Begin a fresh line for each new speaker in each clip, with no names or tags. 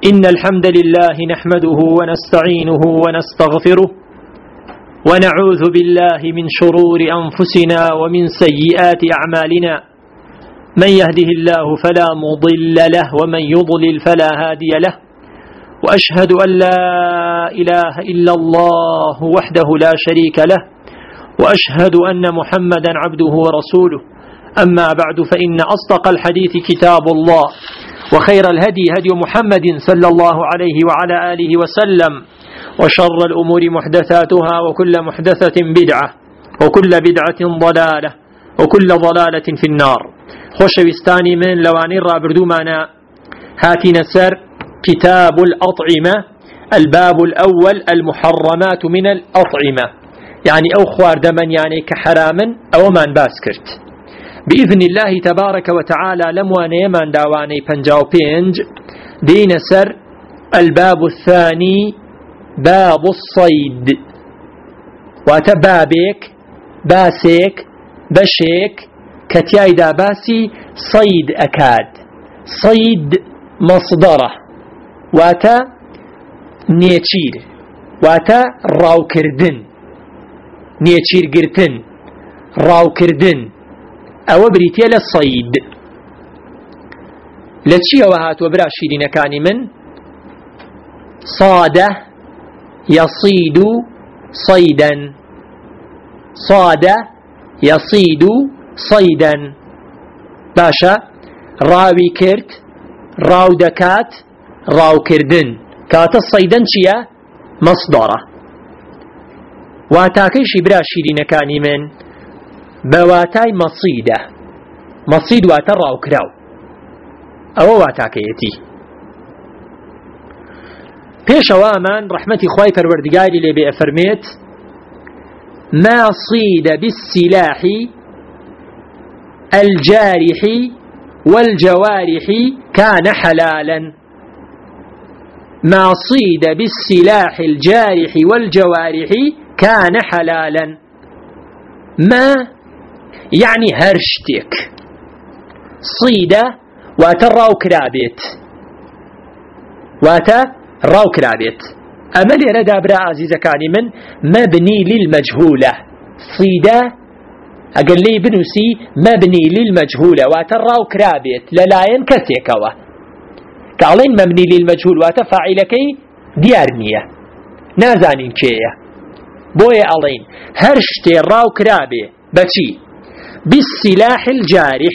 إن الحمد لله نحمده ونستعينه ونستغفره ونعوذ بالله من شرور أنفسنا ومن سيئات أعمالنا. من يهده الله فلا مضل له ومن يضلل فلا هادي له، وأشهد أن لا إله إلا الله وحده لا شريك له، وأشهد أن محمدا عبده ورسوله. أما بعد، فإن أصدق الحديث كتاب الله، وخير الهدي هدي محمد صلى الله عليه وعلى آله وسلم، وشر الأمور محدثاتها، وكل محدثة بدعة، وكل بدعة ضلالة، وكل ضلالة في النار. خوشويستاني من لواني رابردو معنا هاتي نسر كتاب الأطعمة، الباب الأول المحرمات من الأطعمة، يعني أو خوار دمن يعني كحراما أو من باسكرت بإذن الله تبارك وتعالى. لمواني من داواني بنجاو بينج دين سر الباب الثاني، باب الصيد. واتبابك باسك بشيك كتياي داباسي صيد أكاد، صيد مصدره واتا نيتشير، واتا راو كردن، نيتشير قرتن راو كردن، أو بريتيا للصيد. لتشي وهات وبراشي لنكاني من صاد يصيد صيدا، صاد يصيد صيدا. باشا راوي كرت، راو دكات، راو كردن، كات الصيدن شيا مصدره. واتاكيش براشي لنكاني من بواتاي مصيدة، مصيد واتا راو كراو، او واتاكيتي. پیش اوامان رحمتي خواهي پروردگاري لبي افرميت: ما صيد بالسلاح الجارح والجوارح كان حلالا. ما صيد بالسلاح الجارح والجوارح كان حلالا. ما يعني هرشتك، صيدة واتراو كرابيت، واتراو كرابيت. أما اللي ردا برا عزيزة كاني من مبني للمجهولة. صيدة أقل لي بنوسي مبني للمجهولة، واتراو كرابيت للاين كسيكوا كالين مبني للمجهول واتفاعلكي ديارنية نازانين كيه بويا ألين هرشتي راو كرابي بچي بالسلاح الجارح،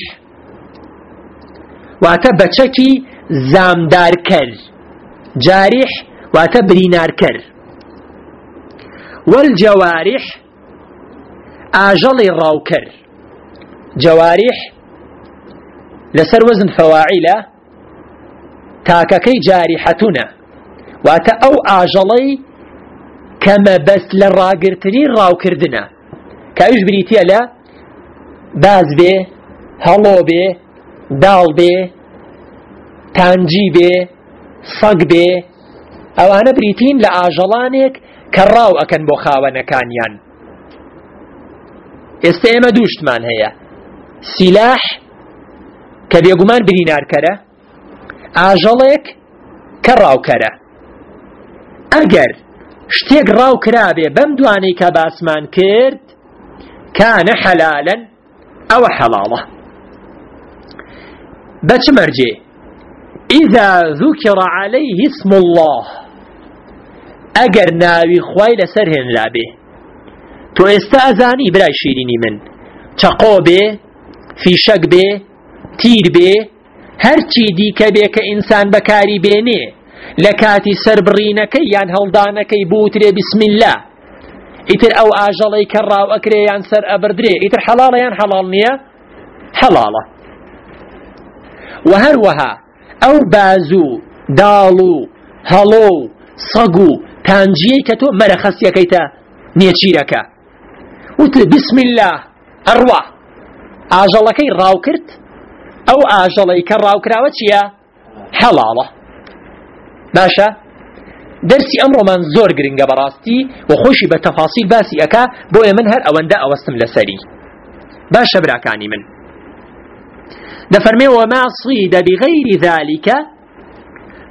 واتا بچكي زامدار كر، جارح واتا برينار كر. والجوارح آجل راو كر، جوارح لسر وزن فواعله تاككي جارحتنا، واتا أو آجلي كما بس لراقرتني راو كردنا. كايش بريتيا لا باز بي، هلو بي، دال بي، تانجي بي، صق بي، او انا بريتين لآجلانك كراو اكن بو خاوانا كانيان. استيما دوشت من هيا سلاح كبيقومان برينار كره، آجلك كراو كره. اگر شتێک ڕاو کرابێ بەم دوانەی کە باسمان کرد كان حلالا أو حلاڵە. بەچ مەرجێ؟ إذا ذكر عليه اسم الله، ئەگەر ناوی خوای لەسەر هێنرابێ. تۆ ئێستا ئەزانی برای شیرینی من چەقۆ بێ، فیشەک بێ، تیر بێ، هەرچی دیکە بێ کە ئینسان بەکاری بێنێ لكاتي سربرينكي يان هلدانكي بوتري بسم الله، إتر أو آجلي كراو أكري يان سر أبردري، إتر حلالة يان حلال نية حلالة. وهروها أو بازو دالو هلو صقو تانجي كتو مرخصي كيتا نيتشيركا وتر بسم الله أروى آجلكي راو كرت أو آجلي كراو كراوتشيا حلالة. باشا درسي أمر من زور قرنقا براستي وخوشي بتفاصيل باسي أكا بويا من هر أوندا أوستم لسري. باشا براكاني من دفرمي: وما صيد بغير ذلك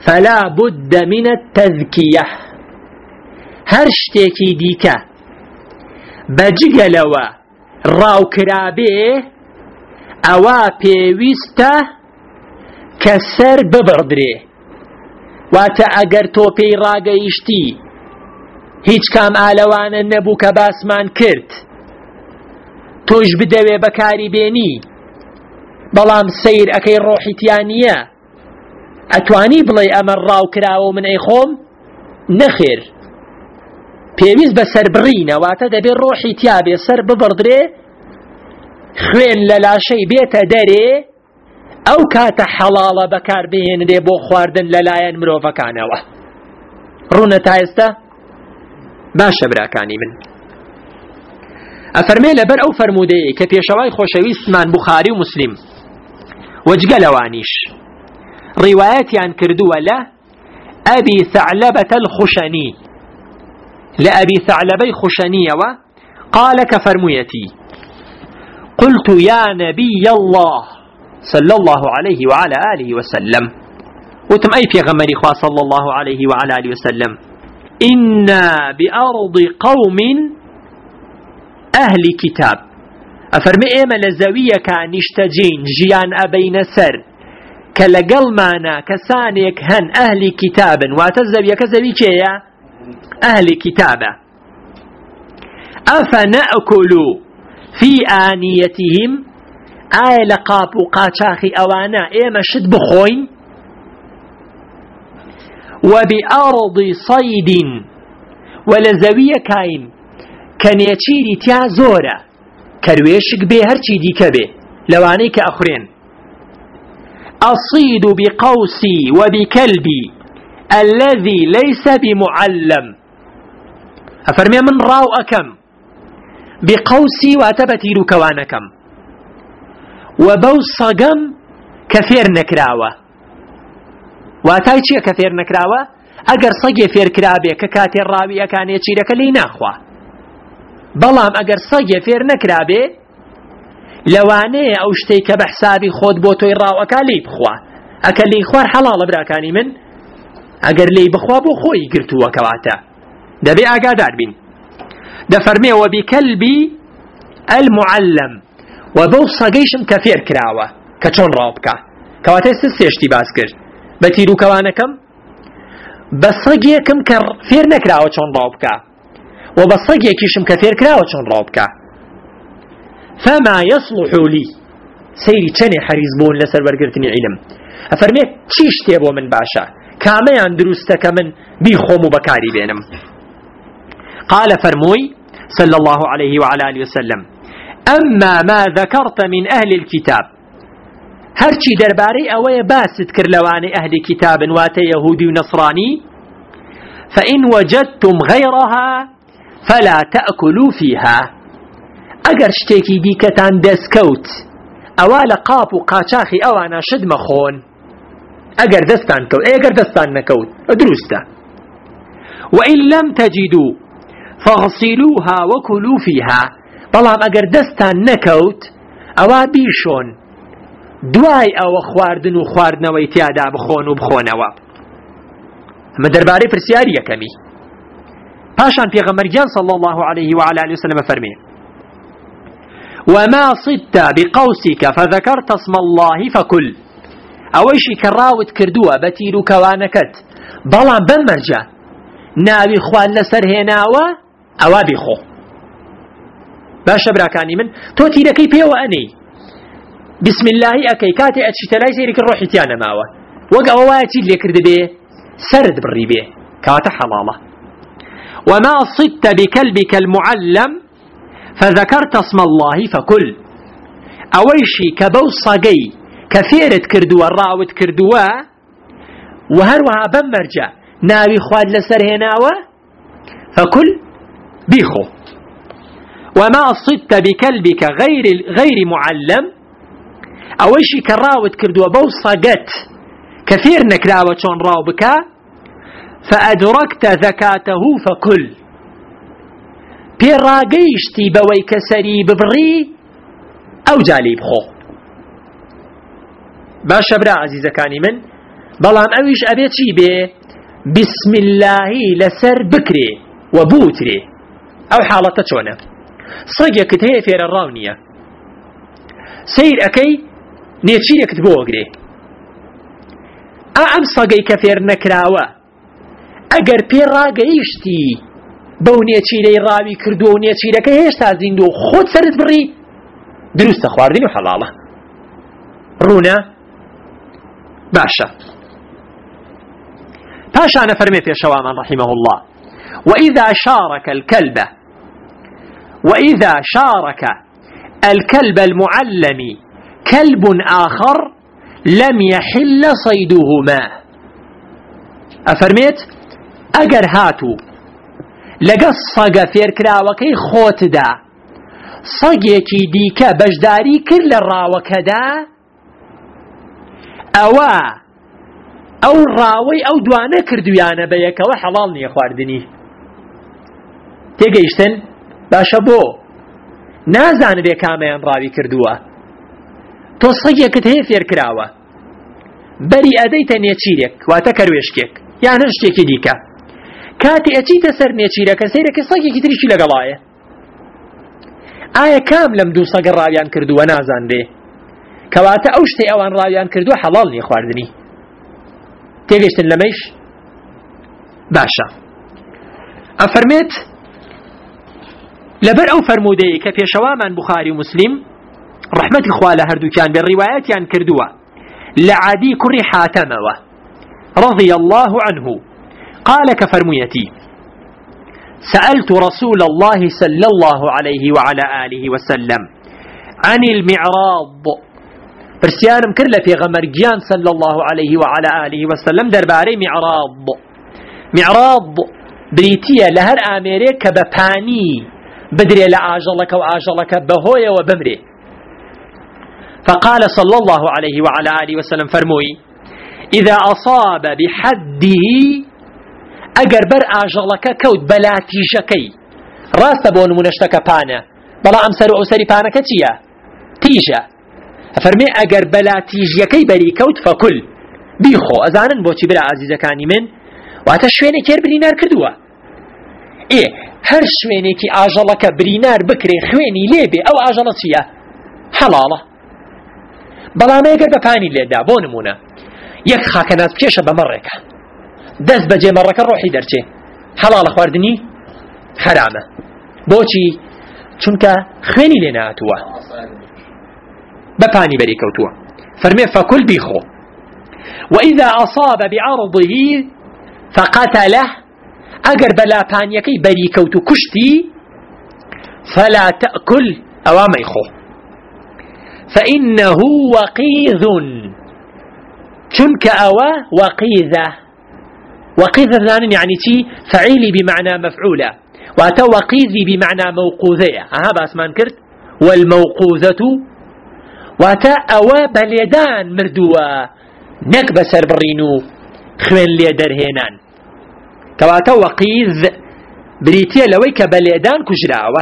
فلا بد من التذكية هر شتێکی دیکە بەجگەلەوە ڕاوکرابێ ئەوە پێویستە کە سەر ببڕدرێ واتە ئەگەر تۆ پێی ڕاگەیشتی هیچ کام ئالەوانە نەبوو کە باسمان کرد تۆش بدەوێ بەکاری بێنی بەڵام سەیر ئەەکەی ڕۆحیتیان نییە ئەتوانی بڵێ ئەمە ڕاوکراوە من ئەی خۆم نەخێر پێویست بە سەر بڕینە واتە دەبێت ڕۆحی تیا بێ سەر ببڕدرێ خوێن لە لاشەی بێتە دەرێ ئەو کاتە حەڵاڵە بەکار بهێنرێ بۆ خواردن لەلایەن مرۆڤەکانەوە ڕوونە تا ئێستا باشە براکانی من ئەفەرمێ لەبەر ئەو فەرموودەیە کە پێشەوای خۆشەویستمان بوخاری و موسلیم وەجگە لەوانیش ڕیوایەتیان کردووە لە ئەبی ثعلبة الخشني لأبي ثعلبي خشنية قال كفرميتي قلت يا نبي الله صلى الله عليه وعلى آله وسلم وتم أي في غمر إخوة صلى الله عليه وعلى آله وسلم إنا بأرض قوم أهل كتاب أفرمي إيما لزوية كان يشتجين جيان أبين سر كالقل مانا كسانيك هن أهل كتاب واتزوية كزوي كيا أهل كتابة أفنأكل في آنيتهم آي لقاب وقاچاخي أوانا إيما شد بخوين وبأرض صيد ولزوية كاين كان يتشيري تيا زورة كرويشك بي هرچي دي كبه لواني كأخرين أصيد بقوسي وبكلبي الذي ليس بمعلم أفرمي من راو أكم بقوسي واتبتير كوانكم وبوصقم كثير نكراوة واتاي چي كثير نكراوة اگر صقي فير كرابي ككاتي الراوي كان يتشيرك لي ناخوا بلام اگر صقي فير نكرابي لواني او شتيك بحسابي خود بوتوي راو اكالي بخوا اكالي خوار حلال براكاني من اگر لي بخوا بو خوي قرتوا كواتا دبي اقادار بين دفرمي وبكلبي المعلم وبوصقيشم كثير كراوة كچون رابكا كواتا سيشتي باسكر بتيرو كوانكم بصقيكم كثير نكراوة چون رابكا وبصقيكيشم كثير كراوة چون رابكا فما يصلح لي سيري چني حريز بون لسر برگرتني علم افرمي چيش تيبو من باشا كاميان دروستك من بيخوم بكاري بينم قال فرموي صلى الله عليه وعلى آله وسلم أما ما ذكرت من أهل الكتاب هرچی دربارەی ئەوەیە باست کرد لەوانەی ئەهلی کتابن واتە یەهودی و نەسڕانی فإن وجدتم غيرها فلا تأكلوا فيها ئەگەر شتێکی دیکەتان دەستکەوت ئەوا لە قاپ و قاچاخی ئەوانە شت مەخۆن ئەگەر دەستان کەوت ئەگەر دەستان نەکەوت دروستە وإن لم تجدوا فاغسلوها وكلوا فيها بەڵام ئەگەر دەستان نەکەوت ئەوا بیشۆن دوای ئەوە خواردن و خواردنەوەی تیادا بخۆن و بخۆنەوە ئەمە دەربارەی پرسیاری یەکەمی پاشان پێغەمبەرگیان صلى الله عليه وعلى آله وسلم فەرمێ وما صدت بقوسك فذكرت اسم الله فكل ئەوەیشی کە ڕاوت کردووە بە تیر و کەوانەکەت بەڵام بەمەرجە ناوی خوان لەسەر هێناوە ئەوا بیخۆ باشە براکانی من تۆ تیرەکەی پێوە ئەنەی بسم الله ئەکەی کاتێ ئەچیتە لای سەیرێکی ڕۆحی تیا نەماوە وەک ئەوە وایە چیت لێ کرد بێ سرد بڕی بێ کەواتە حەڵاڵە وما صدت بكلبك المعلم فذكرت اسم الله فكل ئەوەیشی کە بەو سەگەی کە فێرت کردووە ڕاوت کردووە و هەروەها بەمەرجە ناوی خواد لەسەر هێناوە فكل بیخۆ وما صدت بكلبك غير معلم ئەوەیشی کە ڕاوت کردووە بەو سەگەت کە فێر نەکراوە چۆن ڕاو بکە فأدركت زكاته فكل پێڕاگەیشتی بەوەی کە سەری ببڕی ئەو جالی بخۆ باشە برا عەزیزەکانی من بەڵام ئەویش ئەبێت چی بێ؟ بسم اللهی لەسەر بکرێ و بوترێ. ئەو حاڵەتە چۆنە؟ سەگێکت هەیە فێرە ڕاو نییە، سیر ئەەکەی نێچیرێکت بۆ وەگرێ. ئەم سەگەی کە فێر نەکراوە ئەگەر پێ ڕاگەیشتی بەو نێچیرەی ڕاوی کردووە و نێچیرەکە هێشتا زیندوو خۆت سەرت بڕی، دروستە، خواردنی و حەڵاڵە. ڕوونە؟ باشە. پاشانە فەرمێ پێشەوامان رحمه الله: وإذا شارك الكلب المعلم كلب آخر لم يحل صيدهما. أفرميت أجر هاتو لقص صقا فيركراوكي خوتدا صقيكي ديكا بجداري كل الراوكدا أو الراوي أو دوانا كردويانا بيكا وحلالني يا خواردني تيجيشتن باشا بو نازان بێ کامیان ڕاوی کردووە. تۆ سەگێکت هەیە فێرکراوە بەری ئەدەیتە نێچیرێک واتە کەروێشکێک یان هەر شتێکی دیکە، کاتی ئەچیتە سەر نێچیرەکە سەیرەکە سەگێکی تریشی لەگەڵایە، ئایا کام لەم دوو سەگە ڕاویان کردووە نازانرێ، کەواتە ئەو شتەی ئەوان ڕاویان کردووە حەڵاڵ نیە خواردنی. تێگەیشتن لەمەیش؟ باشە. ئەفەرمێت لبر او فرمودەیە کە پێشەوامان بوخاری و مسلم ڕەحمەتی خوا لە هەردووکیان بێ ڕیوایەتیان کردووە لە عەدی کوڕی حاتەمەوە رضي الله عنه قال كفرميتي: سألت رسول الله صلى الله عليه وعلى آله وسلم عن المعراض. برسيانم كرل في غمرجيان صلى الله عليه وعلى آله وسلم درباري معراض بريتية لهر أمريكا بباني بدري لآجلك وآجلك بهوية وبمري. فقال صلى الله عليه وعلى آله وسلم فرموي: إذا أصاب بحده أجر بر آجلك كود بلاتي شكي راس بون منشتك بانا بلا أمسر أسري بانا كتيا تيجا فرمي أجر بلاتي شكي بري كود فكل بيخو أزانا بوتي بلا عزيزة كاني من واتشويني كير برينار كردوا إيه هر شوينيكي آجلك برينار بكري خويني ليبي أو آجلتيا حلالة بلا ما يقر بباني ليدا بونمونا يك خاكنات بكيشة بمرك دز بجي مرك الروحي درچه حلالة خواردني حرامة بوچي چونك خويني لنا أتوا بباني بري كوتوا فرمي فكل بيخو. وإذا أصاب بعرضه فقتله أجر بلا بانيكي بري كوتو كشتي فلا تأكل أواميخو فإنه وقيذ چونك أوا وقيذة يعني تي فعيلي بمعنى مفعولة واتا وقيذي بمعنى موقوذية هذا اسمان كرت والموقوذة واتا أوا بليدان مردوا نكب سربرينو خوين ليدر هينان كواتا وقيذ بريتيا لويك بليدان كجراوة.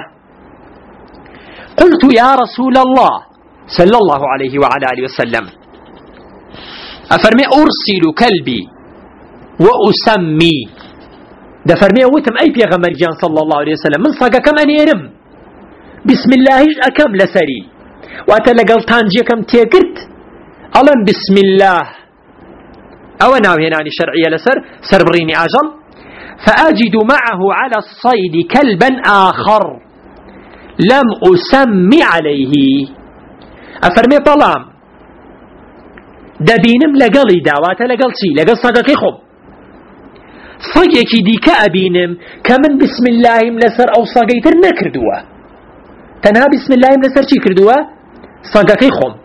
قلت يا رسول الله صلى الله عليه وعلى آله وسلم أفرمي أرسل كلبي وأسمي ده فرمي وتم أي بيغمر جان صلى الله عليه وسلم من صاقا كم أنيرم بسم الله أكم لسري وأتلقل تانجي كم تيكرت ألم بسم الله أو ناوهناني شرعية لسر سربريني أجل فأجد معه على الصيد كلبا آخر لم أسمي عليه أفرمي طلام دبينم لقلي داواتا لقل شي لقل صدقي خب صقيكي ديكا أبينم كمن بسم الله ملسر أو صقيتر نكردوا تنها بسم الله ملسر شي كردوا صدقي خب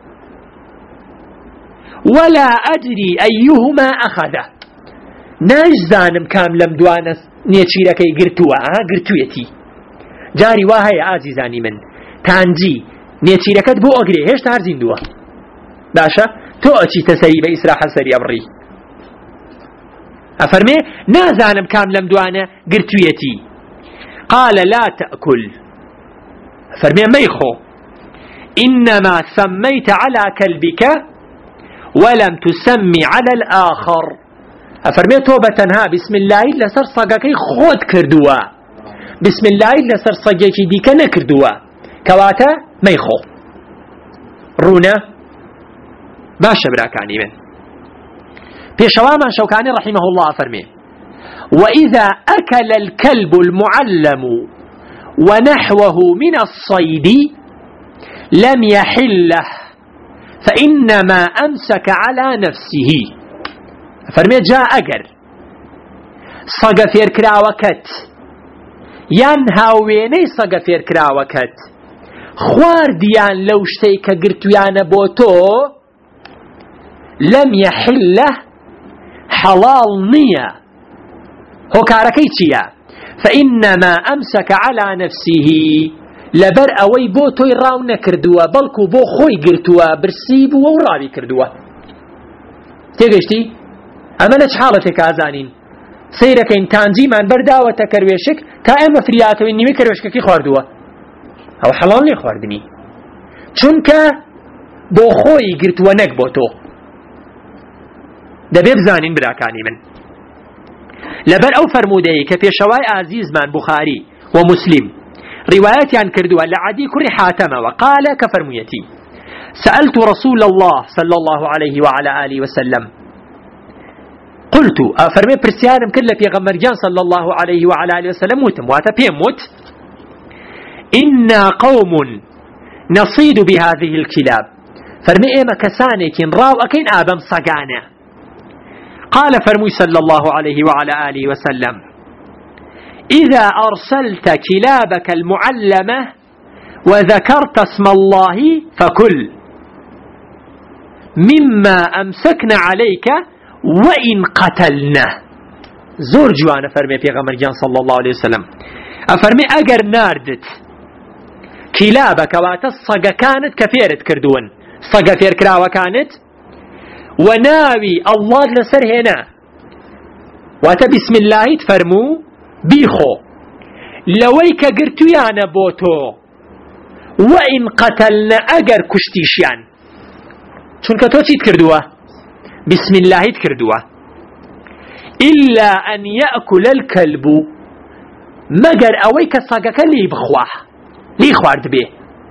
ولا أدري أيهما أخذه ناجزانم كام لم دوانا نيشيركي قرتويتي جاري واهي عزيزاني من تانجي نيشيركت بو أقري هيش تارزين دوا باشا تو أتي تسري بإسراح السري أبري أفرمي نازانم كام لم دوانا قرتويتي قال لا تأكل أفرمي ميخو إنما سميت على كلبك ولم تسمي على الآخر. أفرمي توبة تنها بسم الله لسر صقاكي خود كردوا، بسم الله لسر صقاكي ديك نكردوا كواتا ميخو رونا باشا براكاني من بيشواما شوكاني رحمه الله أفرمي وإذا أكل الكلب المعلم ونحوه من الصيد لم يحله فإنما أمسك على نفسه. فرمي جاء أجر صقفير كراوكت ينهاويني صقفير كراوكت خوارديان لو شتيك قرتيان بوتو لم يحله حلال نية هو كاركيتيا فإنما أمسك على نفسه لبر أوي بوتو يراو نكردوا بلكو بو خوي قرتوا برسيبوا وراوي كردوا تيجيشتي أما نش حالتك أزانين سيرك إن تانجي من برداوة كرويشك تا أما فرياتو إني مكرويشك كي خواردوا أو حلال لي خواردني چونك بو خوي قرتوا نك بوتو دبي بزانين براكاني من لبر أو فرمودي كبيشواي عزيز من بخاري ومسلم روايات عن كردوا لعدي كري حاتم وقال كفرميتي سألت رسول الله صلى الله عليه وعلى آله وسلم قلت أفرمي برسيانم كله في غمرجان صلى الله عليه وعلى آله وسلم وتمواتا بيموت إنا قوم نصيد بهذه الكلاب فرمي إما كسانك راو أكين آبم صقانا قال فرمي صلى الله عليه وعلى آله وسلم إذا أرسلت كلابك المعلمة وذكرت اسم الله فكل مما أمسكنا عليك وإن قتلنا. زور جوانا فرمي في غمرجان صلى الله عليه وسلم أفرمي أجر ناردت كلابك واتالصقة كانت كفيرة كردون صقة فير كراوة كانت وناوي الله لسر هنا واتا بسم الله تفرمو بيخو لويك قرتو يانا بوتو وإن قتلنا أجر كشتيشيان چونك توتي تكردوه بسم الله تكردوه إلا أن يأكل الكلب مجر أويك صاقك لي بخواه لي خوارد به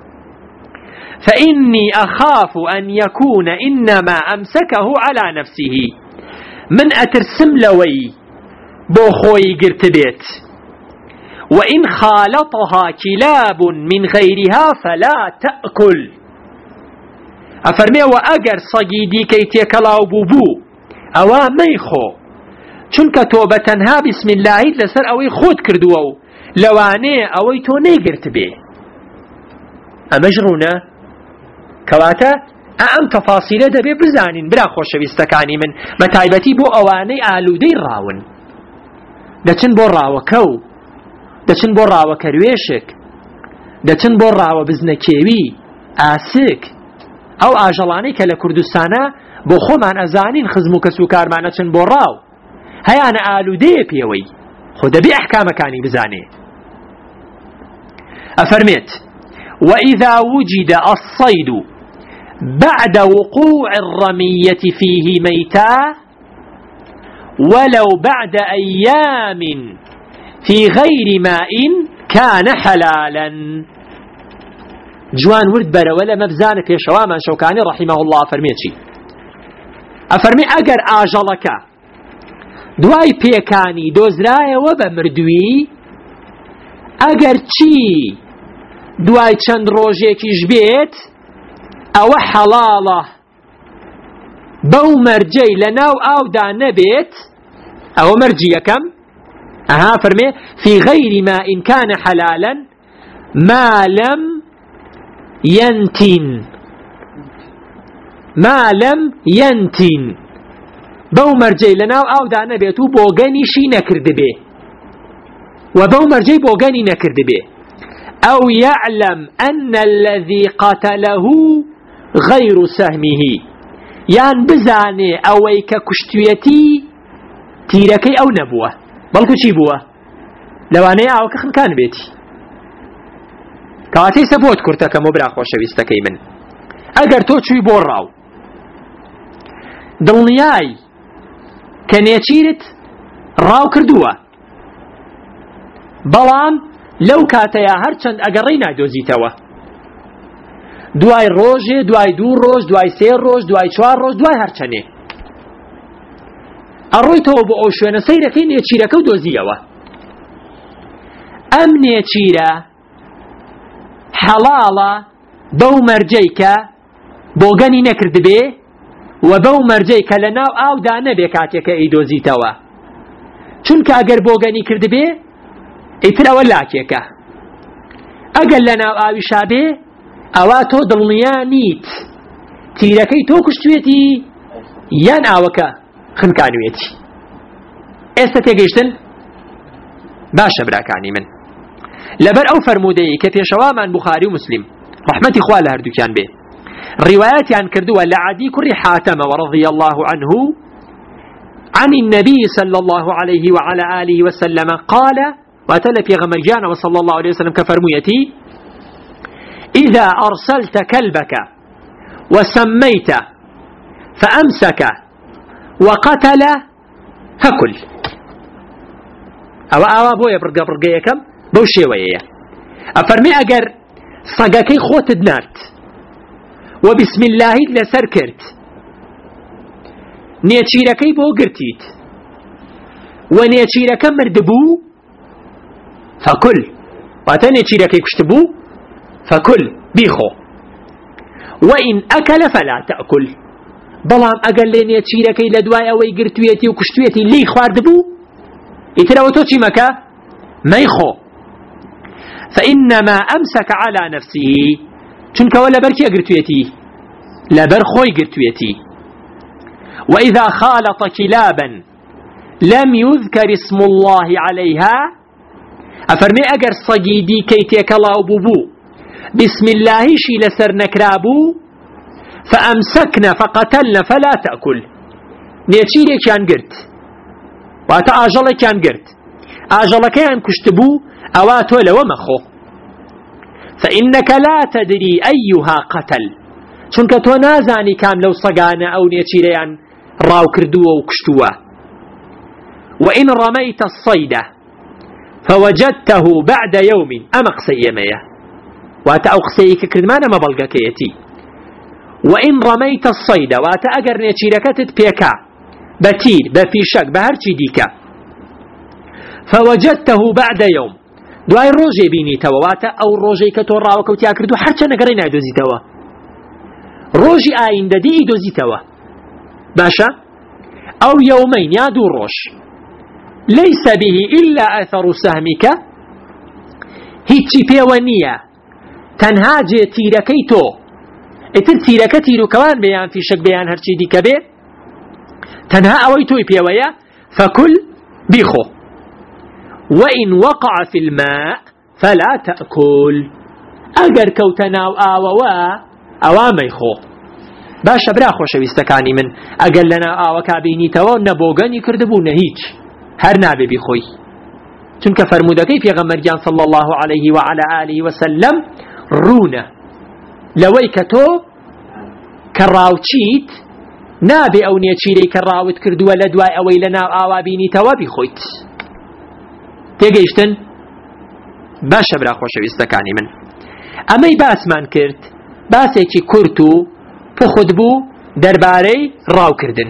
فإني أخاف أن يكون إنما أمسكه على نفسه من أترسم لوي بوخوي قرت بيت وإن خالطها كلاب من غيرها فلا تأكل. أفرمي وأجر صقيدي كي تيكلاو بوبو أوا ميخو چونك توبتنها بسم الله لسر أوي خود كردوو لواني أوي تو نيقرت بيه أمجرونا كواتا أم تفاصيل دبي بزانين بلا خوش بيستكاني من متايبتي بو أواني آلودي راون دچن بو راوة كو دچن بو راوة كرويشك دچن بو راوة بزنكيوي آسك أو آجلاني كلا كردستانا بو خومان أزانين خزمو كسوكار معنا چن بو راو هيا أنا آلودي بيوي خود بي أحكام كاني بزاني. أفرميت وإذا وجد الصيد بعد وقوع الرمية فيه ميتا ولو بعد أيام في غير ماء كان حلالا. جوان ورد برا ولا مبزانك يا شواما شوكاني رحمه الله أفرميتشي أفرمي أجر آجلك دواي بيكاني دوزراي وبمردوي أجر چي دواي چند روجيكي جبيت أو حلالة بو مرجي لناو أو دا نبيت أو مرجي كم فرمي في غير ما إن كان حلالا ما لم ينتن بو مرجي لناو أو دا نبيتو بوغاني شي نكرد به وبو مرجي بوغاني نكرد به أو يعلم أن الذي قتله غير سهمه يان بزاني أويك كشتيتي تيركي أو نبوة بلكو چي بوه لواني أو كخن كان بيتي كواتي سبوت كرتك مبرا خوشويستكي من أجر تو چوي بوراو دڵنیای کە نێچیرت ڕاو کردووە، بەڵام لەو کاتەیە هەرچەند ئەگەڕێی نادۆزیتەوە، دوای ڕۆژێ، دوای 2 ڕۆژ، دوای 3 ڕۆژ، دوای 4 ڕۆژ، دوای هەرچەنێ ئەڕۆیتەوە بۆ ئەو شوێنە سەیرەکەی نێچیرەکە و دۆزیەوە. ئەم نێچیرە حەڵاڵە بەو مەرجەی کە بۆگەنی نەکردبێ و بەو مەرجەی کە لە ناو ئاودا نەبێ کاتێکە ئەیدۆزیتەوە، چونکە ئەگەر بۆگەنی کردبێ ئیتر ئەوە لاکێکە، ئەگەر لە ناو ئاویشا بێ ئەوە تۆ دڵنیا نیت تیرەکەی تۆ کوشتوێتی یان ئاوەکە خنکانوێتی. ئێستا تێگەیشتن؟ باشە براکانی من، لەبەر ئەو فەرمودەیە کە پێشەوامان بوخاری و مسلم ڕەحمەتی خوا لە هەردووکیان بێ ڕیوایەتیان کردووە لە عەدی کوڕی حاتەمەوە رضي الله عنه عن النبي صلى الله عليه وعلى آله وسلم قال واتل في غمرجان وصلى الله عليه وسلم كفرميتي إذا أرسلت كلبك وسميت فأمسك وقتل فكل أو بويا برقا يكم بوشي ويا أفرمي أجر صقاكي خوت دنارت وبسم الله لسر كرت نيتشيركي بو قرتيت ونيتشيركي مردبو فكل واتا نيتشيركي كشتبو فكل بيخو وإن أكل فلا تأكل بلام أقل لين نيتشيركي لدواء ويقرتويتي وكشتويتي لي خواردبو يتلاو توتي مكا ما يخو فإنما أمسك على نفسه چونك ولا بركي قرتويتي لا برخوي قرتويتي. وإذا خالط كلابا لم يذكر اسم الله عليها أفرمي أجر صجيدي كيتيك الله بوبو بسم الله شي لسر نكرابو فأمسكنا فقتلنا فلا تأكل نيتشيري كان قرت واتا آجالي كان قرت آجالي كان كشتبو أواتو لومخو فإنك لا تدري أيها قتل چونك تو نازاني كام لو صقانا أو نيتشيريان راو كردوه وكشتوه. وإن رميت الصيد فوجدته بعد يوم أمق سيمية واتا أقسيك كردمانا مبلغكيتي. وإن رميت الصيد واتا أقر نيتشيركتت بيكا بتير بفيشك بهرشي ديكا فوجدته بعد يوم دوای ڕۆژێ بینیتەوە واتە ئەو ڕۆژەی کە تۆ ڕاوەکەوتیا کردو هەرچە نەگەڕی نایدۆزیتەوە، ڕۆژی ئایندەدی دۆزیتەوە باشە ئەو یەومەین یا 2 ڕۆژ لەیس به إلا ئەثەر سەهمیکە هیچی پێوە نییە تەنها جێ تیرەکەی تۆ ئیتر تیرەکە تیرروکەوان بێیان فیشک بێیان هەرچی دیکە بێ تەنها ئەوەی تۆی پێوەیە فەکول بیخۆ. وإن وقع في الماء فلا تأكل أجر كوتنا وآوا أوامي يخو باشا برا خوشويستكاني من أجل لنا آوا كابيني توا نبوغاني كردبو نهيج هر نابي بخوي چونك فرمودكي في غمرجان صلى الله عليه وعلى آله وسلم رونا لويكتو كراوتشيت نابي أو نيتشيري كراوت كردو لدواء أوي لنا آوا بيني توا بخويت تێگەیشتن باشە برا خۆشەویستەکانی من. ئەمەی باسمان کرد باسێکی کورت و پوخت بوو دەربارەی ڕاوکردن.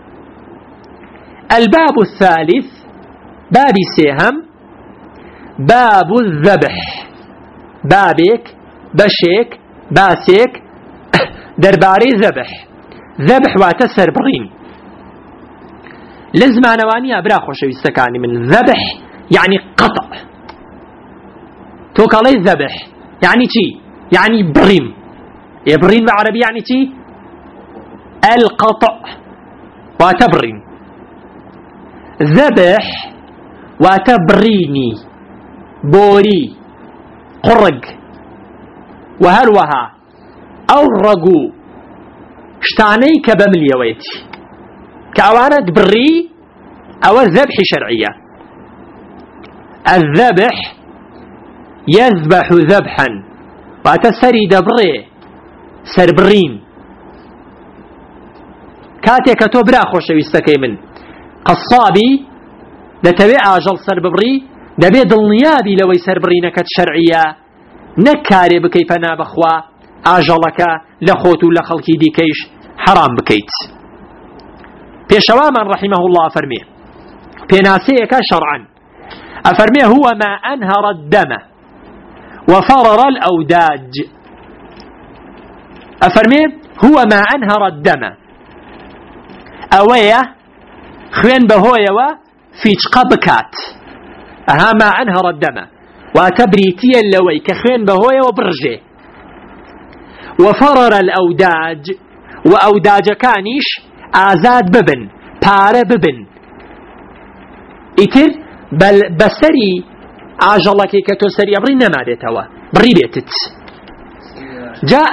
الباب الثالث بابی سێهەم باب الذبح بابێک بەشێک باسێک دەربارەی ذەبح. ذەبح واتە سەربڕین لە زمانەوانیە برا خۆشەویستەکانی من. ذەبح يعني قطع توكالي ذبح يعني چي يعني بريم يبرين بالعربي يعني چي القطع وتبرين ذبح وتبريني بوري قرق وهروها أو رقو شتاني كبمليويتي كأوانت بري أو الذبح شرعية. الذبح يذبح ذبحا واتسري دبري سربرين كاتێک کە تۆ برا خۆشەویستەکەی من قەسابی دەتەوێت ئاژەڵ سەر ببڕی دەبێت دڵنیابی لەوەی سەربڕینەکەت شەرعیە نەک کارێ بکەی پەنا بەخوا ئاژەڵەکە لە خۆت و لە خەڵکی دیکەیش حرام بکەیت. پێشەوامان ڕەحیمەه الله فەرمێ پێناسەیەکە شەرعەن ئەفەرمێ هو ما أنهر الدم وفرر الأوداج. أفرمي هو ما أنهر الدم أويا خوين بهويا في بكات أها ما أنهر الدم وتبريتيا اللوي كخوين بهويا وبرجي. وفرر الأوداج وأوداج كانيش آزاد ببن بار ببن إتر بل بسري عجلك كتو سري أبري نمادتوا بري بيتت. جاء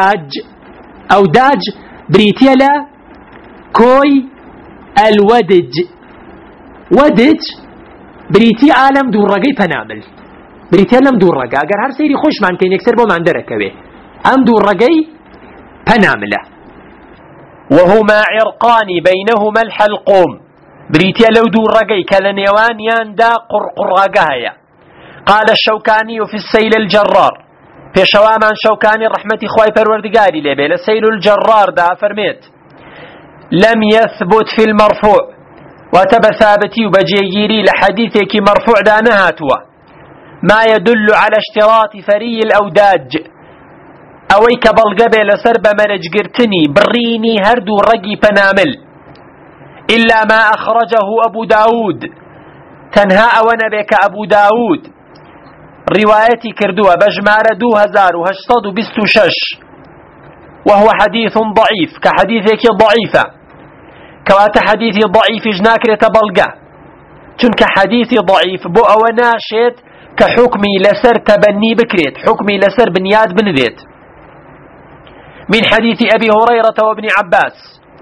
أوداج بريتيلا كوي الودج ودج بريتي عالم دور رقي فنامل بريتي عالم دور رقا اگر هر سيري خوش من كين يكسر بو من دركوه ام دور رقي فنامله.
وهما عرقان بينهما الحلقوم بريتي لو دور رقي كالنيوان ياندا قرقر رقايا. قال الشوكاني في السيل الجرار بيشوامان شوكاني رحمتي خواي پروردگاري لبه لسيل الجرار دا فرميت لم يثبت في المرفوع وتبى ثابتي وبجيجيري لحديثك مرفوع دا نهاتوا ما يدل على اشتراط فري الأوداج أويك بلغبه لسرب مرج قرتني بريني هردو رقي بنامل إلا ما أخرجه أبو داود تنهى ونبك أبو داود روايتي كردوها بجمار 2826 وهو حديث ضعيف كحديثك ضعيفة كوات حديثي ضعيف جناكرة بلغة چونك حديثي ضعيف بو او ناشد كحكمي لسر تبني بكريت حكمي لسر بنياد بنذيت من حديث أبي هريرة وابن عباس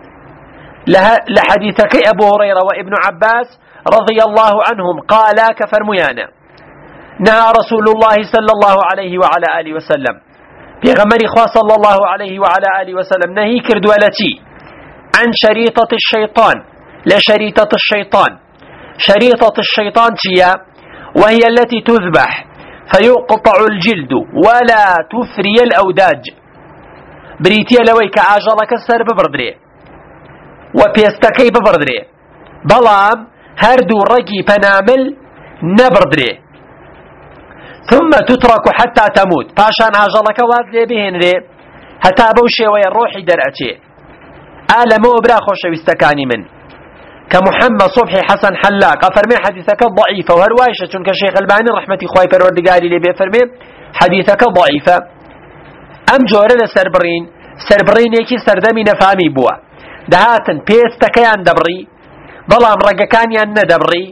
لحديثك أبو هريرة وابن عباس رضي الله عنهم قالا كفرميانا نهى رسول الله صلى الله عليه وعلى آله وسلم بيغمري خوا صلى الله عليه وعلى آله وسلم نهي كردولتي عن شريطة الشيطان لشريطة الشيطان. شريطة الشيطان تيا وهي التي تذبح فيقطع الجلد ولا تفري الأوداج بريتيا لويك عاجلك السر ببردري وبيستكي ببردري بلام هردو رقي بنامل نبردري ثم تترك حتى تموت باشان عجلك واد بهن ري حتى بوشي ويروحي درأتي آلمو برا خوشويستكاني من كمحمد صبحي حسن حلاق أفرمي حديثك ضعيفة وهروايشة چونك شيخ الباني رحمتي خواهي پروردگاري لي بفرمي حديثك ضعيفة أم جورد سربرين يكي سردمي نفامي بوا دهاتن بيستكيان دبري بلام رقكانيان ندبري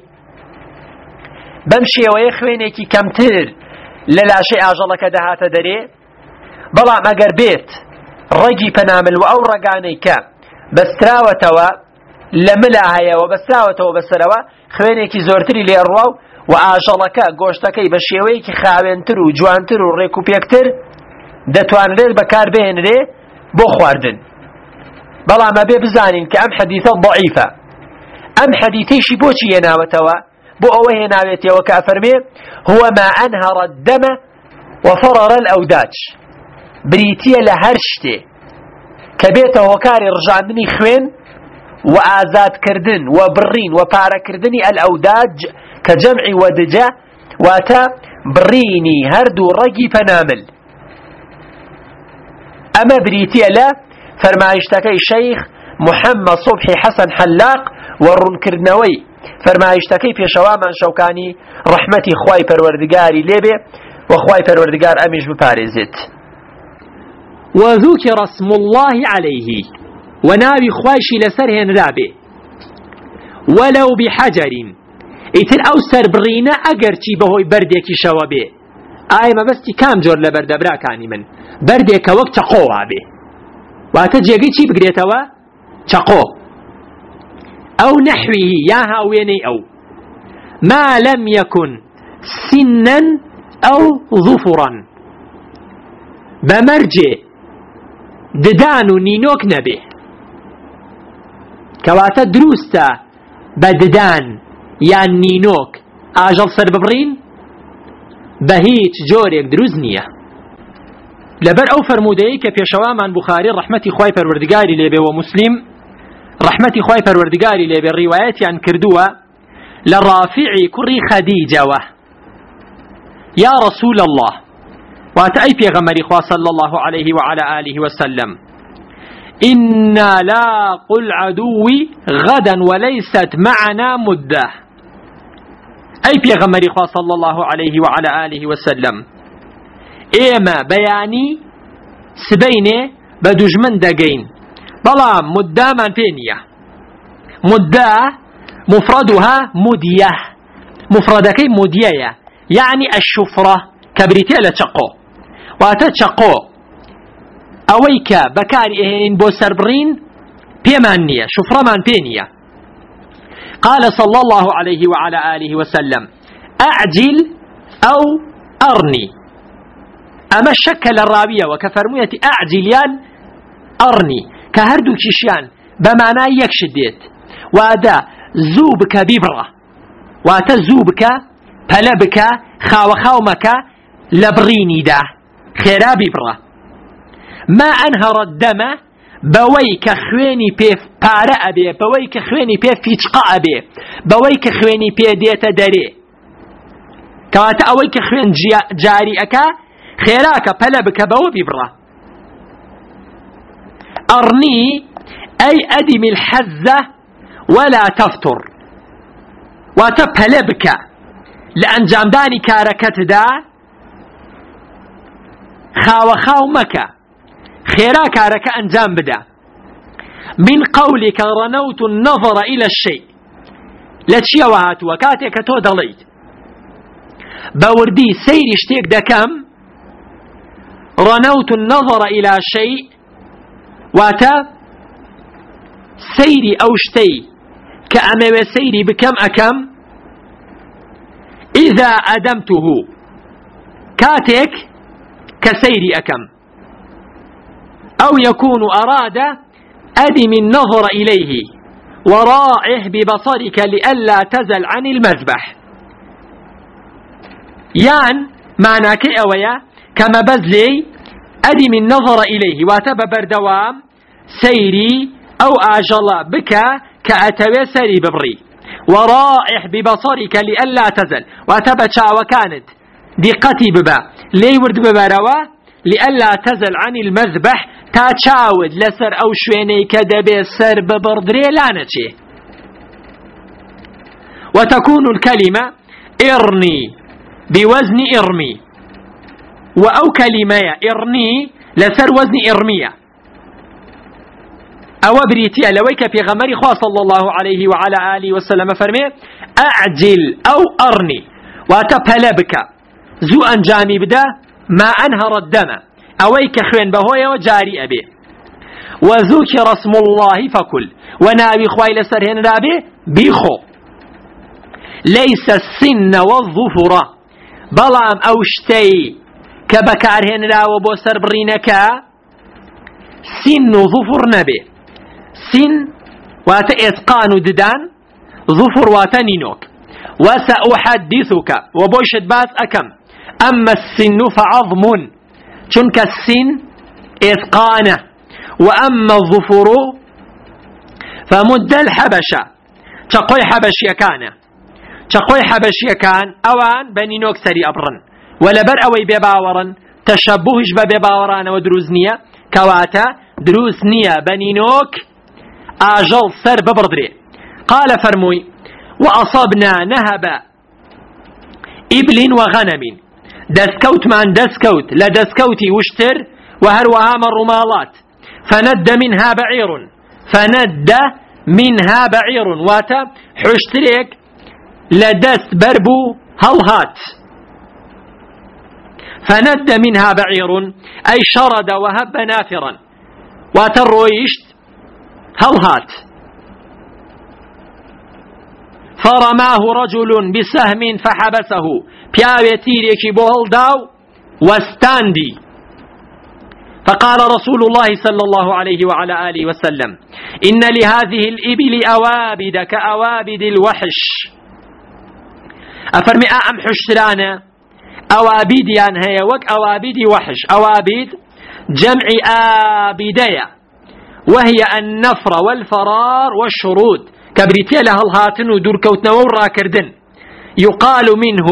بمشي ويخوينيكي كمتر للا شيء أجلك دهات دري بلام اگر بيت رقي پنامل و او رقانيكا بستراوتوا لملاهيا وبستراوتوا وبستروا خوينيكي زورتري ليرواو و آجلكا گوشتكي بشيويكي خاوينتر و جوانتر و ريكو بيكتر دتوان لير بكار بهن ري بو خواردن. بلام ابي بزانين كأم حديثة ضعيفة ام حديثيشي بوشي يناوتوا بو اوه ناويتي وكافرمي هو ما انهر الدم وفرر الأوداج بريتيا لهرشتي كبيته وكاري رجعندني خوين وآزاد كردن وبرين وبارا كردني الأوداج كجمع ودجا واتا بريني هردو رقي فنامل. أما بريتيا لا فرمايشتكي شيخ محمد صبحي حسن حلاق ورن كردنوي فرمايشتكي في شوامان شوكاني رحمتي خواي پروردگاري ليبه وخواي پروردگار أميش بپارزت.
وذكر اسم الله عليه وناوي خوايشي لسرهن رابه ولو بحجر اتر او سربرينه اگر چي بهوي برديكي شوابه آي ما بستي كام جور لبردبرا كاني من برديك وقت چقوه به واتا جيغي چي بگريتوا چقو او نحوه يا هاويني او ما لم يكن سنا او ظفرا بمرجي ددانو نينوك نبه كواتا دروستا بددان يان نينوك آجل سر ببرين بهيج جوريك دروزنية لبر أو فرمودي كبيشوا من بخاري رحمتي خواي پروردگاري لبه ومسلم رحمتي خواي پروردگاري لبه الروايات عن كردوة لرافعي كري خديجة يا رسول الله واتأي پیغمبر خوا صلى الله عليه وعلى آله وسلم إنا لاقوا العدو غدا وليست معنا مدة أي پیغمبر خوا صلى الله عليه وعلى آله وسلم إيما بياني سبينه بدجمن دقين بلا مدة من فينية مدة مفردها مدية مفردكي مدية يعني الشفرة كبريتي لتشقو واتشقو أويك بكاري إهين بو سربرين بيمانية شفرة من بينية قال صلى الله عليه وعلى آله وسلم أعجل أو أرني أما الشكل الرابية وكفرمية أعجليان أرني كهردو كيشيان بمعنى يكشديت وادا زوبك ببرة واتا زوبك پلبك خاومك لبريني دا خيرا ببرة ما أنهر الدم بويك خويني بيف بارا أبي بويك خويني بيف فيتقا أبي بويك خويني بيف ديتا داري كواتا أويك خوين جاري أكا خيراك بلبك بو ببرة أرني أي أدم الحزة ولا تفتر وتبلبك لأن جامداني كاركت دا خاومك خيرا كارك أنجام بدا من قولك رنوت النظر إلى الشيء لتشي وهات وكاتك تو دليت بوردي سير اشتيك دا كم رنوت النظر إلى شيء واتا سيري أو شتي كأمي سيري بكم أكم إذا أدمته كاتك كسيري أكم أو يكون أراد أدم النظر إليه ورائح ببصرك لئلا تزل عن المذبح يعني معنى كأويا كما بزلي أدم النظر إليه واتب بردوام سيري أو آجل بك كأتوي سيري ببري ورائح ببصرك لئلا تزل واتبتشا وكانت دقتي ببا لي ورد بباروا لئلا تزل عن المذبح تاتشاود لسر أو شويني كدبي سر ببردري لانتي وتكون الكلمة إرني بوزن إرمي وأو كلمة إرني لسر وزن إرمية أو بريتيا لويك في غمر خوا صلى الله عليه وعلى آله وسلم فرمي أعجل أو أرني وتبلبك زو أنجامي بدا ما أنهر الدم أويك خوين بهويا وجاري أبي وذكر اسم الله فكل ونابي خواي لسرهن رابي بيخو ليس السن والظفر بلام أوشتي كبكارهن راو بوسر برينكا سن ظفر نبي سن واتا إتقان ددان ظفر واتا نينوك وسأحدثك وبوشت باس أكم أما السن فعظم چونك السن إتقانه وأما الظفر فمد الحبشة تقوي حبشي كان أوان بنينوك سري أبرن ولبر أوي بباورن تشبهش بباوران ودروزنية كواتا دروزنية بنينوك آجل سر ببردري قال فرموي وأصبنا نهب إبل وغنم دسكوت من دسكوت لدسكوتي وشتر وهروها مرمالات فند منها بعير واتا حشتريك لدست بربو هلهات فند منها بعير أي شرد وهب نافرا واترويشت هلهات فرماه رجل بسهم فحبسه بياوي تيريكي بوهل داو واستاندي
فقال رسول الله صلى الله عليه وعلى آله وسلم إن لهذه الإبل أوابد كأوابد الوحش. أفرمي أم حشترانة أوابد يعني هي وك أوابد وحش. أوابد جمع آبدية وهي النفر والفرار والشرود كبريتيا لها الهاتن ودور كوتنا ورا كردن. يقال منه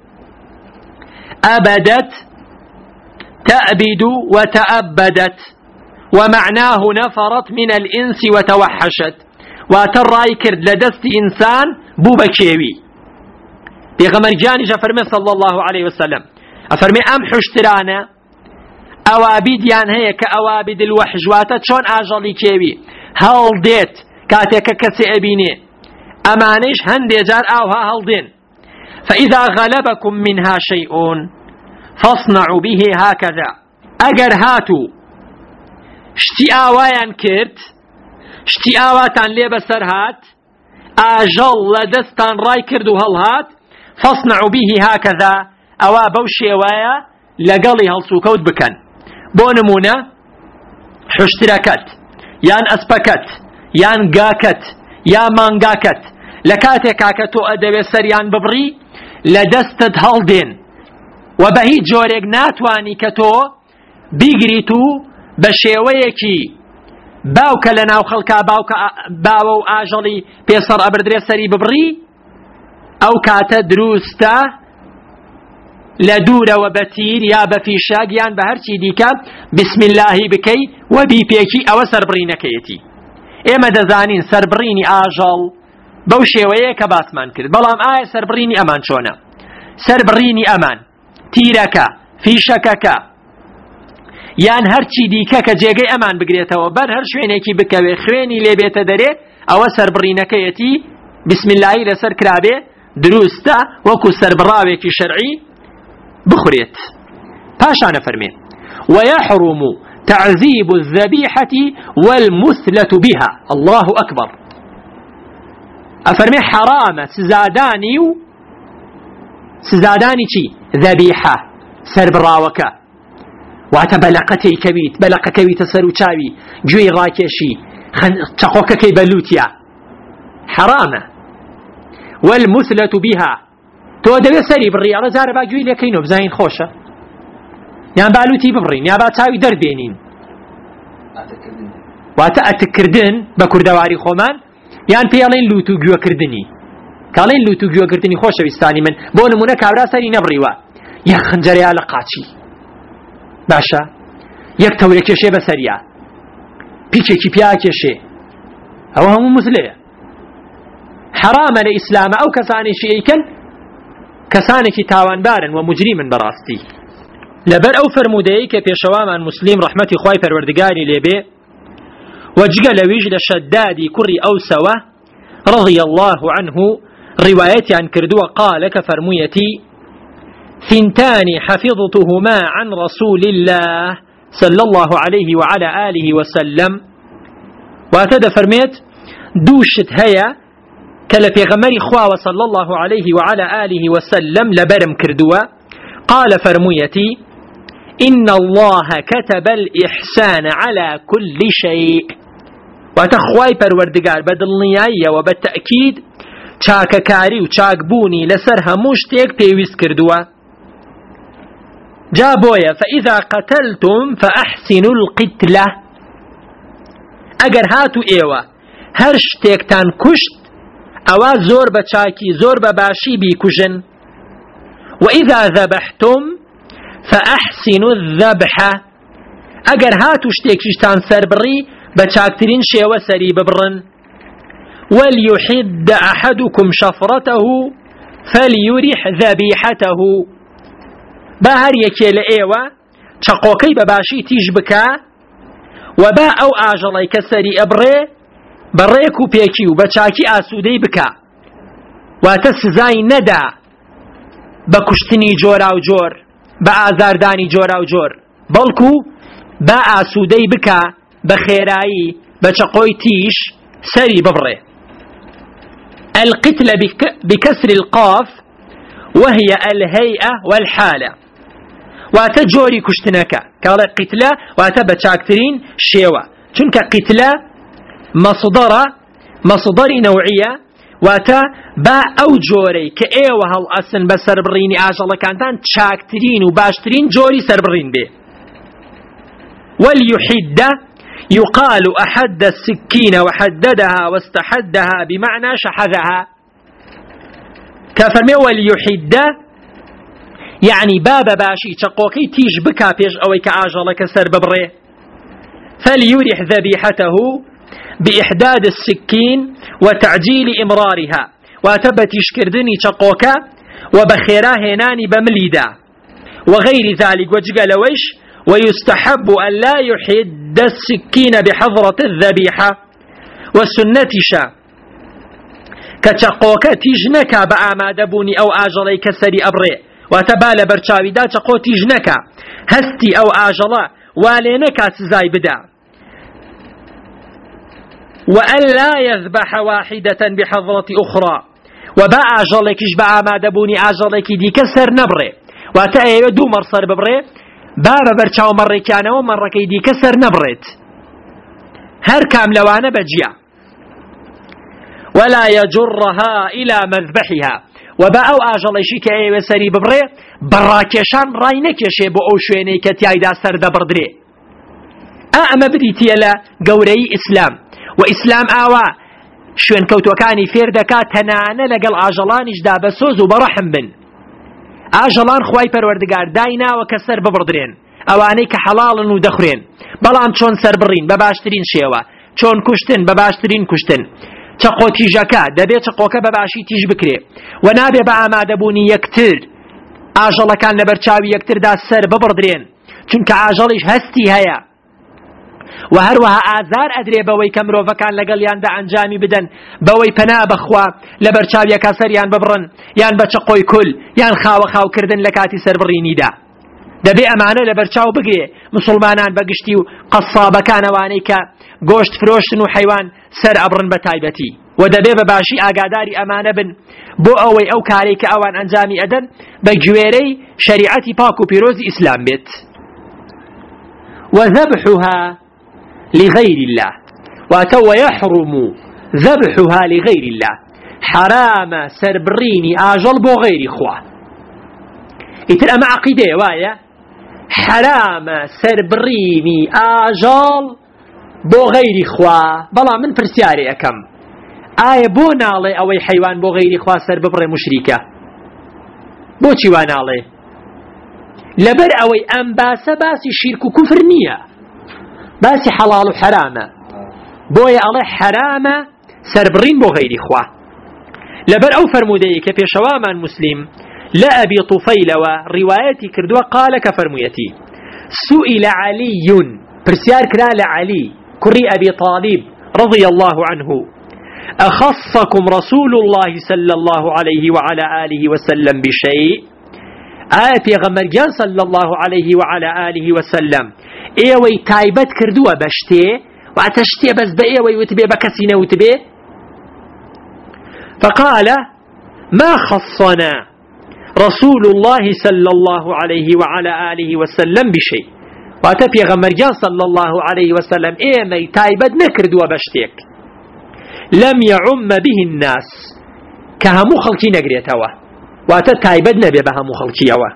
أبدت تأبد وتأبدت ومعناه نفرت من الإنس وتوحشت وتراي كرد لدست إنسان بوبا كيوي. بيغمر جاني فرمي صلى الله عليه وسلم أفرمي أم حشترانا أوابد يعني هي كأوابد الوحش واتت شون آجالي كيوي هل ديت كاتيك كسي أبيني أمانيش هندي جار أوها هل دين فإذا غلبكم منها شيء فاصنعوا به هكذا. أجر هاتو شتي آوایان کرد شتی آواتان لێ بەسەر هات ئاژەڵ لە دەستان ڕای کرد و هەڵهات فاصنعوا به هكذا ئەوا بەو شێوایە لەگەڵی هەڵسوکەوت بکەن. بۆ نمونە حشترەکەت یان ئەسپەکەت یان گاکەت یان مانگاکەت لە کاتێکا کە تۆ ئەدەوێت سەریان ببڕی لە دەستت هەڵدێن و بە هیچ جۆرێک ناتوانی کە تۆ بیگریت و بە شێوەیەکی باوکە لە ناو خەڵکا باوە و ئاژەڵی پێسەر ئەبردرێ سەری ببڕی ئەو کاتە دروستە لە دوورەوە بە تیر یا بە فیشاک یان بە هەرچی دیکە بسم اللهی بکەی و بیپێکی ئەوە سەربڕینەکەیەتی. ئێمە دەزانین سەربڕینی ئاژەڵ بەو شێوەیە کە باسمان کرد، بەڵام ئایا سەربڕینی ئەمان چۆنە؟ سەربڕینی ئەمان تیرەکە فیشەکەکە یان هەرچی دیکە کە جێگەی ئەمان بگرێتەوە بەر هەر شوێنێکی بکەوێ خوێنی لێبێتە دەرێ ئەوە سەربڕینەکەیەتی بسم اللهی لەسەر کرابێ دروستە وەکو سەربڕاوێکی شەرعی بخورێت. پاشانە فەرمێ ويحرم تعذيب الذبيحة والمثلة بها. الله أكبر. أفرمي حرام سزاداني چی ذبيحة سربراوكا واتە بەلەقەتەی کەویت بەلەقە کەویتە سەر و چاوی گوێی ڕاکێشی چەقۆکەکەی بەلووتیا حرامە. والمثلة بها تۆ دەوێت سەری بڕی ئەڵە جارە با گوێی لێکەینەوە بزانین خۆشە یان بالوتی ببڕین یا با چاوی دەربێنین واتە ئەتکردن بە کوردەواری خۆمان یان پێڵێن لوت و گوێکردنی کاڵێن لوت و گوێکردنی خۆشەویستانی من بۆ نمونە کابرا سەری نەبڕیوە یەک خنجەرەیە لە قاچی باشە یەک تەورە کێشێ بەسەریە پیچێکی پیا کێشێ ئەوە هەموو مثلەیە حرامە لە ئیسلامە ئەو کەسانێکی ئەیکەن کەسانێکی تاوانبارن و مجریمن بەڕاستی. لەبەر ئەو فەرمودەیەی کە پێشەوامان موسلیم ڕەحمەتی خوای پەروەردگاری لێبێ وجگە لەویش لە شەدادی کوڕی ئەوسەوە رضي الله عنه روايتان كردوة قال كفرميتي ثنتان حفظتهما عن رسول الله صلى الله عليه وعلى آله وسلم واتد فرميت دوشت هيا كلا في غمري خواه صلى الله عليه وعلى آله وسلم لبرم كردوة قال فرميتي إن الله كتب الإحسان على كل شيء وتخواي پروردگار بدڵنیاییە و بالتأكيد چاکەکاری و چاکبوونی لەسەر هەموو شتێک پێویست کردووە. جا بۆیە فإذا قتلتم فأحسنوا القتلة ئەگەر هاتو ئێوە هەر شتێکتان کوشت ئەوە زۆر بە چاکی زۆر بە باشی بیکوژن. وإذا ذبحتم فأحسنوا الذبحة ئەگەر هاتو شتێکیشتان سەربڕی بە چاکترین شێوە سەری ببڕن. وليحد أحدكم شفرته فليرح ذبيحته با هەر یەکێ لە ئێوە چەقۆکەی بەباشی تیژ بکە و با ئەو ئاژەڵەی کە سەری ئەبڕێ بەڕێک و پێکی و بە چاکی ئاسوودەی بکە واتە سزای نەدا بە کوشتنی جۆرا و جۆر بە ئازاردانی جۆرا و جۆر بەڵکو با ئاسوودەی بکە بە خێرایی بە چەقۆی تیژ سەری ببڕێ. القتل بكسر القاف وهي الهيئة والحالة
واتە جۆری کوشتنەکە کاڵێ قیتلە واتە بە چاکترین شێوە چونکە قیتلە مەصدەری نەوعیە واتە با ئەو جۆرەی کە ئێوە هەڵئەسن بە سەربڕینی ئاژەڵەکانتان چاکترین و باشترین جۆری سەربڕین بێ. واليحد يقال أحد السكين وحددها واستحدها بمعنى شحذها كفرمي واليحد يعني باب باشي تقوكي تيج بكا بيش أوي كآجلك سر ببري فليرح ذبيحته بإحداد السكين وتعجيل إمرارها واتبتش كردني تقوكا وبخيراه هناني بمليدا وغير ذلك وجقل ويش ويستحب أن لا يحد السكين بحضرة الذبيحة والسنتشا كتقوكا تيجنكا بآمادبوني أو آجلي كسري أبري واتبال برچاوي دا تقو تيجنكا هستي أو آجلا والينكا سزاي بدا وأن لا يذبح واحدة بحضرة أخرى وبا آجلكش بآمادبوني آجلك دي كسر نبري واتأيو دو مرصر ببري بابا برچاو مريكانا ومركي دي كسر نبريت هر كام لوانا بجيا ولا يجرها إلى مذبحها وباو آجلشي كأيو سري ببري براكشان راينكشي بو أوشويني كتيايدا سر دبردري أما بديتي لا قوري إسلام وإسلام آوا شوين كوتوكاني فيردكا تنانا لقل آجلانش دا بسوز وبرحم بن ئاژەڵان خوای پەروەردگار دایناوە کە سەر ببڕدرێن ئەوانەی کە حەڵاڵن و دەخورێن بەڵام چۆن سەر بڕین بە باشترین شێوە چۆن کوشتن بە باشترین کوشتن چەقۆ تیژەکە دەبێت چەقۆکە بە باشی تیژ بکرێ و نابێ بە ئامادەبوونی یەکتر ئاژەڵەکان لە بەرچاوی یەکتردا سەر ببڕدرێن چونکە ئاژەڵیش هەستی هەیە و هەروەها ئازار ئەدرێ بەوەی کە مرۆڤەکان لەگەڵیاندا ئەنجامی بدەن بەوەی پەنا بەخوا لە بەرچاویەکە سەریان ببڕن یان بە چقۆی کول یان خاوە خاوکردن لە کاتی سەربڕینیدا دەبێ ئەمانە لە بەرچاو بگرێ مسلمانان بەگشتی و قەسابەکانەوانەی کە گۆشت فرۆشتن و حەیوان سەر ئەبڕن بە تایبەتی و دەبێ بە باشی ئاگاداری ئەمانە بن بۆ ئەوەی ئەو کارێک کە ئەوان ئەنجامی ئەدەن بە گوێرەی شەریعەتی پاک و پیرۆزی ئیسلام بێت. وذبحها لغير الله واتو يحرم ذبحها لغير الله حرام سربريني آجل بو غير خوا اتر اما عقيدة وايا حرام سربريني آجل بو غير خوا بلا من فرسياري اكم آية بو نالي اوي حيوان بو غير خوا سرببر مشركة بو چي وانالي لبر اوي انباس باسي شرك كفر نية باسي حلال وحرامة بويا الله حرامة سربرين بو غير إخوة لبر أو فرمودي كفي شواما مسلم لا أبي طفيل وروايتي كردوا قال كفرميتي سئل علي برسيار كرال علي كري أبي طالب رضي الله عنه أخصكم رسول الله صلى الله عليه وعلى آله وسلم بشيء آية غمرجان صلى الله عليه وعلى آله وسلم ايوي تايبت كردوا بشتي واتشتي بس بايوي وتبي بكسينه وتبي فقال ما خصنا رسول الله صلى الله عليه وعلى آله وسلم بشيء واتبي غمرجان صلى الله عليه وسلم ايوي تايبت نكردوا بشتيك لم يعم به الناس كهمو خلقي نقريتوا واتتايبت نبي بهمو خلقيوا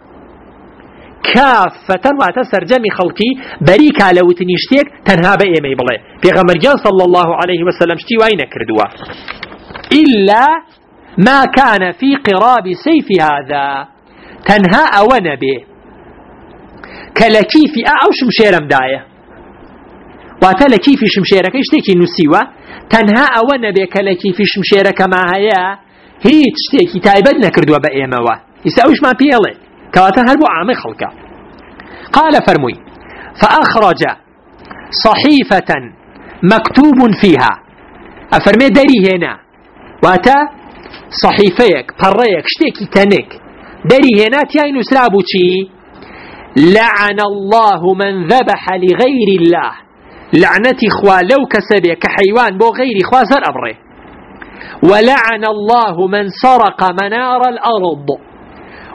كافة واتسر جميع خلقي بريكا لو تنيشتيك تنها بأيمي بلي بيغمر جان صلى الله عليه وسلم شتي وين كردوا إلا ما كان في قراب سيف هذا تنها أونا به كلكيف أو شمشير مداية واتلكيف شمشيرك اشتكي نسيوة تنها أونا به كلكيف شمشيرك ما هيا هي تشتكي تايبدنا كردوا بأيموا يسأوش ما بيالي كواتا هربو عامي خلقا قال فرمي فأخرج صحيفة مكتوب فيها أفرمي داري هنا واتا صحيفيك بريك شتيكي تنك داري هنا تياين سرابو چي لعن الله من ذبح لغير الله لعنتي خوا لو كسبه كحيوان بو غير خوا زر أبره ولعن الله من سرق منار الأرض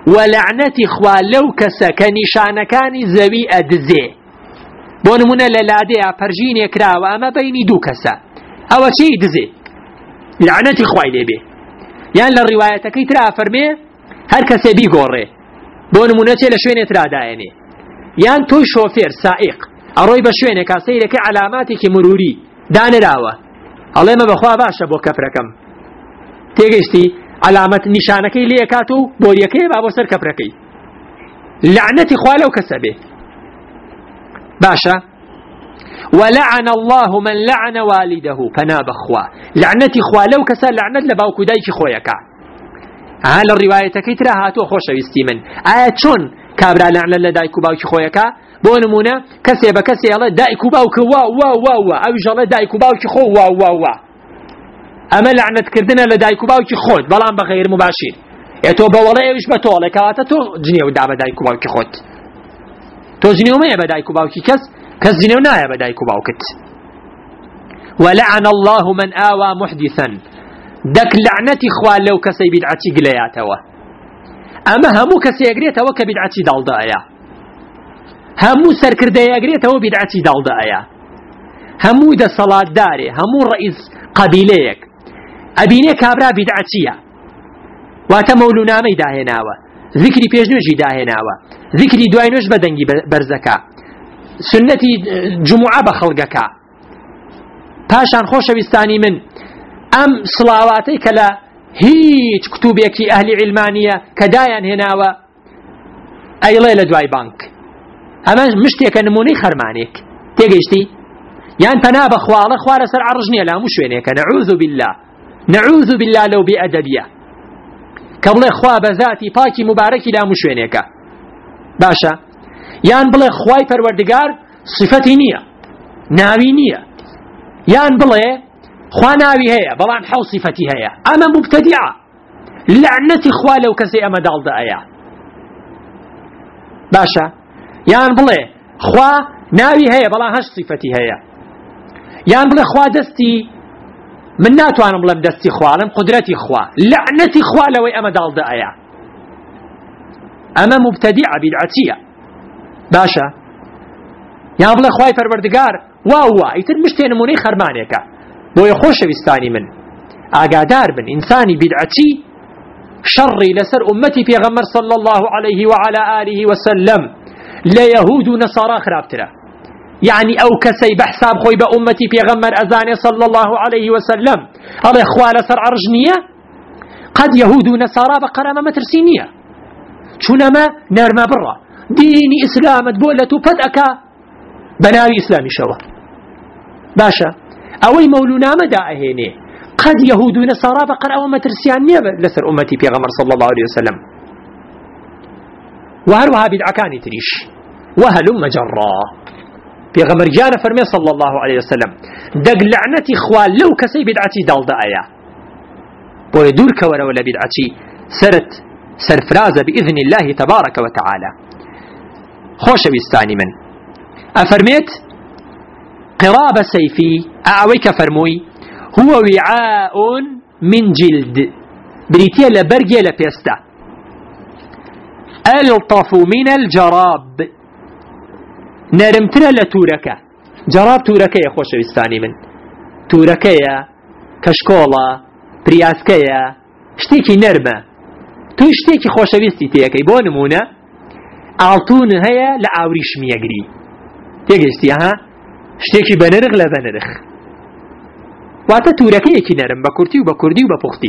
ولعنەتی خوا لەو کەسە کە نیشانەکانی زەوی ئەدزێ. بۆ نمونە لە لادەیە پەرژینێ کراوە ئەمە بەینی دوو کەسە، ئەوە چی دزێ؟ لعنەتی خوای لێبێ. یان لە ڕیوایەتەکەی ترا فەرمێ هەر کەسێ بیگۆڕێ، بۆ نمونە چێ لە شوێنێ ترادایەنێ، یان تۆی شۆفێر سائق ئەڕۆی بە شوێنێکا سەیرەکەی علاماتێکی مروری دانراوە، ئەڵێمە بەخوا باشە بۆ کەفرەکەم، تێگەیشتی علامەت نیشانەکەی لێ کات و بۆریەکەی با بۆ سەر کەفرەکەی، لعنەتی خوا لەو کەسە بێ. باشە. ولعن الله من لعن والده فنا بخوا، لعنەتی خوا لەو کەسە لعنەت لە باوکو دایکی خۆیەکە. ها لە ڕیوایەتەکەی ترا هاتووە خۆشەویستی من، ئایا چۆن کابرا لعنەت لە دایک و باوکی خۆیەکە؟ بۆ نمونە کەسێ بە کەسێ ئەڵێ دایک و باوکە وا وا وا وا، ئەویش ئەڵێ دایک و باوکی خۆ وا وا وا، ئەمە لعنەتکردنە لە دایک و باوکی خۆت، بەڵام بە غەیر مباشیر. تۆ بەوەڵێ ئەویش بە تۆڵێ کەواتە تۆ جنێودا بە دایک و باوکی خۆت، تۆ جنێو مەیە بە دایک و باوکی کەس جنێو نایە بە دایک و باوکت. ولعن الله من آوى محدثا، دەک لعنەتی خوا لەو کەسەی بیدعەتی گلەیاتەوە. ئەمە هەموو کەسێ ئەگرێتەوە کە بیدعەتی داڵدایە، هەموو سەرکردەیە ئەگرێتەوە بیدعەتی داڵدایە، هەموو دەسەڵاتدارێ، هەموو ڕئیس قەبیلەیەک ئەبینێ کابرا بیدعەتیە، واتە مەولونامەی داهێناوە، ذکری پێشنوێژی داهێناوە، ذکری دوای نوێژ بە دەنگی بەرزەکە، سنەتی جمعە بە خەڵگەکە. پاشان خۆشەویستانی من ئەم سڵاواتەی کە لە هیچ کتوبێکی ئەهلی علمانیە کە دایان هێناوە ئەیڵێ لە دوای بانک، ئەمە مشتێکە نمونەی خەرمانێک، تێگەیشتی؟ یان پەنا بە خواڵە خوا لەسەر عەرش نییە لە هەموو شوێنێکە، نەعوذ بالله، نەعوذ بالله لەو بێئەدەبیە کە بڵێ خوا بە ذاتی پاکی مبارەکی لە هەموو شوێنێکە. باشە. یان بڵێ خوای پەروەردگار صفەتی نییە، ناوی نییە، یان بڵێ خوا ناوی هەیە بەڵام حەو صفەتی هەیە، ئەمە مبتەدیعە، لعنەتی خوا لەو کەسەی ئەمە داڵدایە. باشە. یان بڵێ خوا ناوی هەیە بەڵام هەش صفەتی هەیە، یان بڵێ خوا دەستی من ناتوانم بڵێم دەستی خوالم، قدرەتی خوا، لعنەتی خوا لەوەی ئەمە داڵدایە، ئەمە مبتەدیعە بیدعەتیە. باشە. یان بڵێ خوای پەروەردگار وا وا، ئیتر مشتێ نمونەی خەرمانێکە. بۆیە خۆشەویستانی من ئاگادار بن، ئینسانی بیدعەتی شەڕی لەسەر ئومەتی پێغەمبەر صلی الله عليه وعلى آله وسلم لە یەهود و نەسارا خراپترە. یعنی ئەو کەسەی بەحساب خۆی بە ئومەتی پێغەمبەر ئەزانێ صلی الله عليه وسلم ئەڵێ خوا لەسەر عەرش نییە، قەد یەهود و نەسارا بە قەرامە مەترسی نییە، چونەمە نەرمە بڕە دینی ئیسلامت بۆ لە تو پەت ئەکا بە ناوی ئیسلامیشەوە. باشە. ئەوەی مەولونامەدا ئەهێنێ قەد یەهود و نەسارا بە قەرامە مەترسیان نییە لەسەر ئومەتی پێغەمبەر صلی الله عليه وسلم. وهروها بدعەکانی تریش وهلم جەڕا. پێغەمبەر گیانە فەرمێ صلی الله عليه وسلم دەگ لعنەتی خوا لەو کەسەی بدعەتی داڵدایە. بۆیە دوورکەوەرەوە لە بدعەتی، سەرت سەرفرازە بإذن الله تبارك وتعالى. خۆشەویستانی من ئەفەرمێت قراب سيفي أعوي كفرموي هو وعاء من جلد بريتيا لبرجي لبيستا ألطف من الجراب نرمتنا لتوركة. جراب توركة يا خوش بستاني من توركة يا كشكولا برياسكة يا شتيكي نرمة تو شتيكي خوش بستي تيكي بونمونا عالتون هيا لعوريش ميقري تيجي ها شتێکی بەنرخ لە بەنرخ، واتە تورەکەیەکی نەرم بە کورتی و بە کوردی و بە پوختی.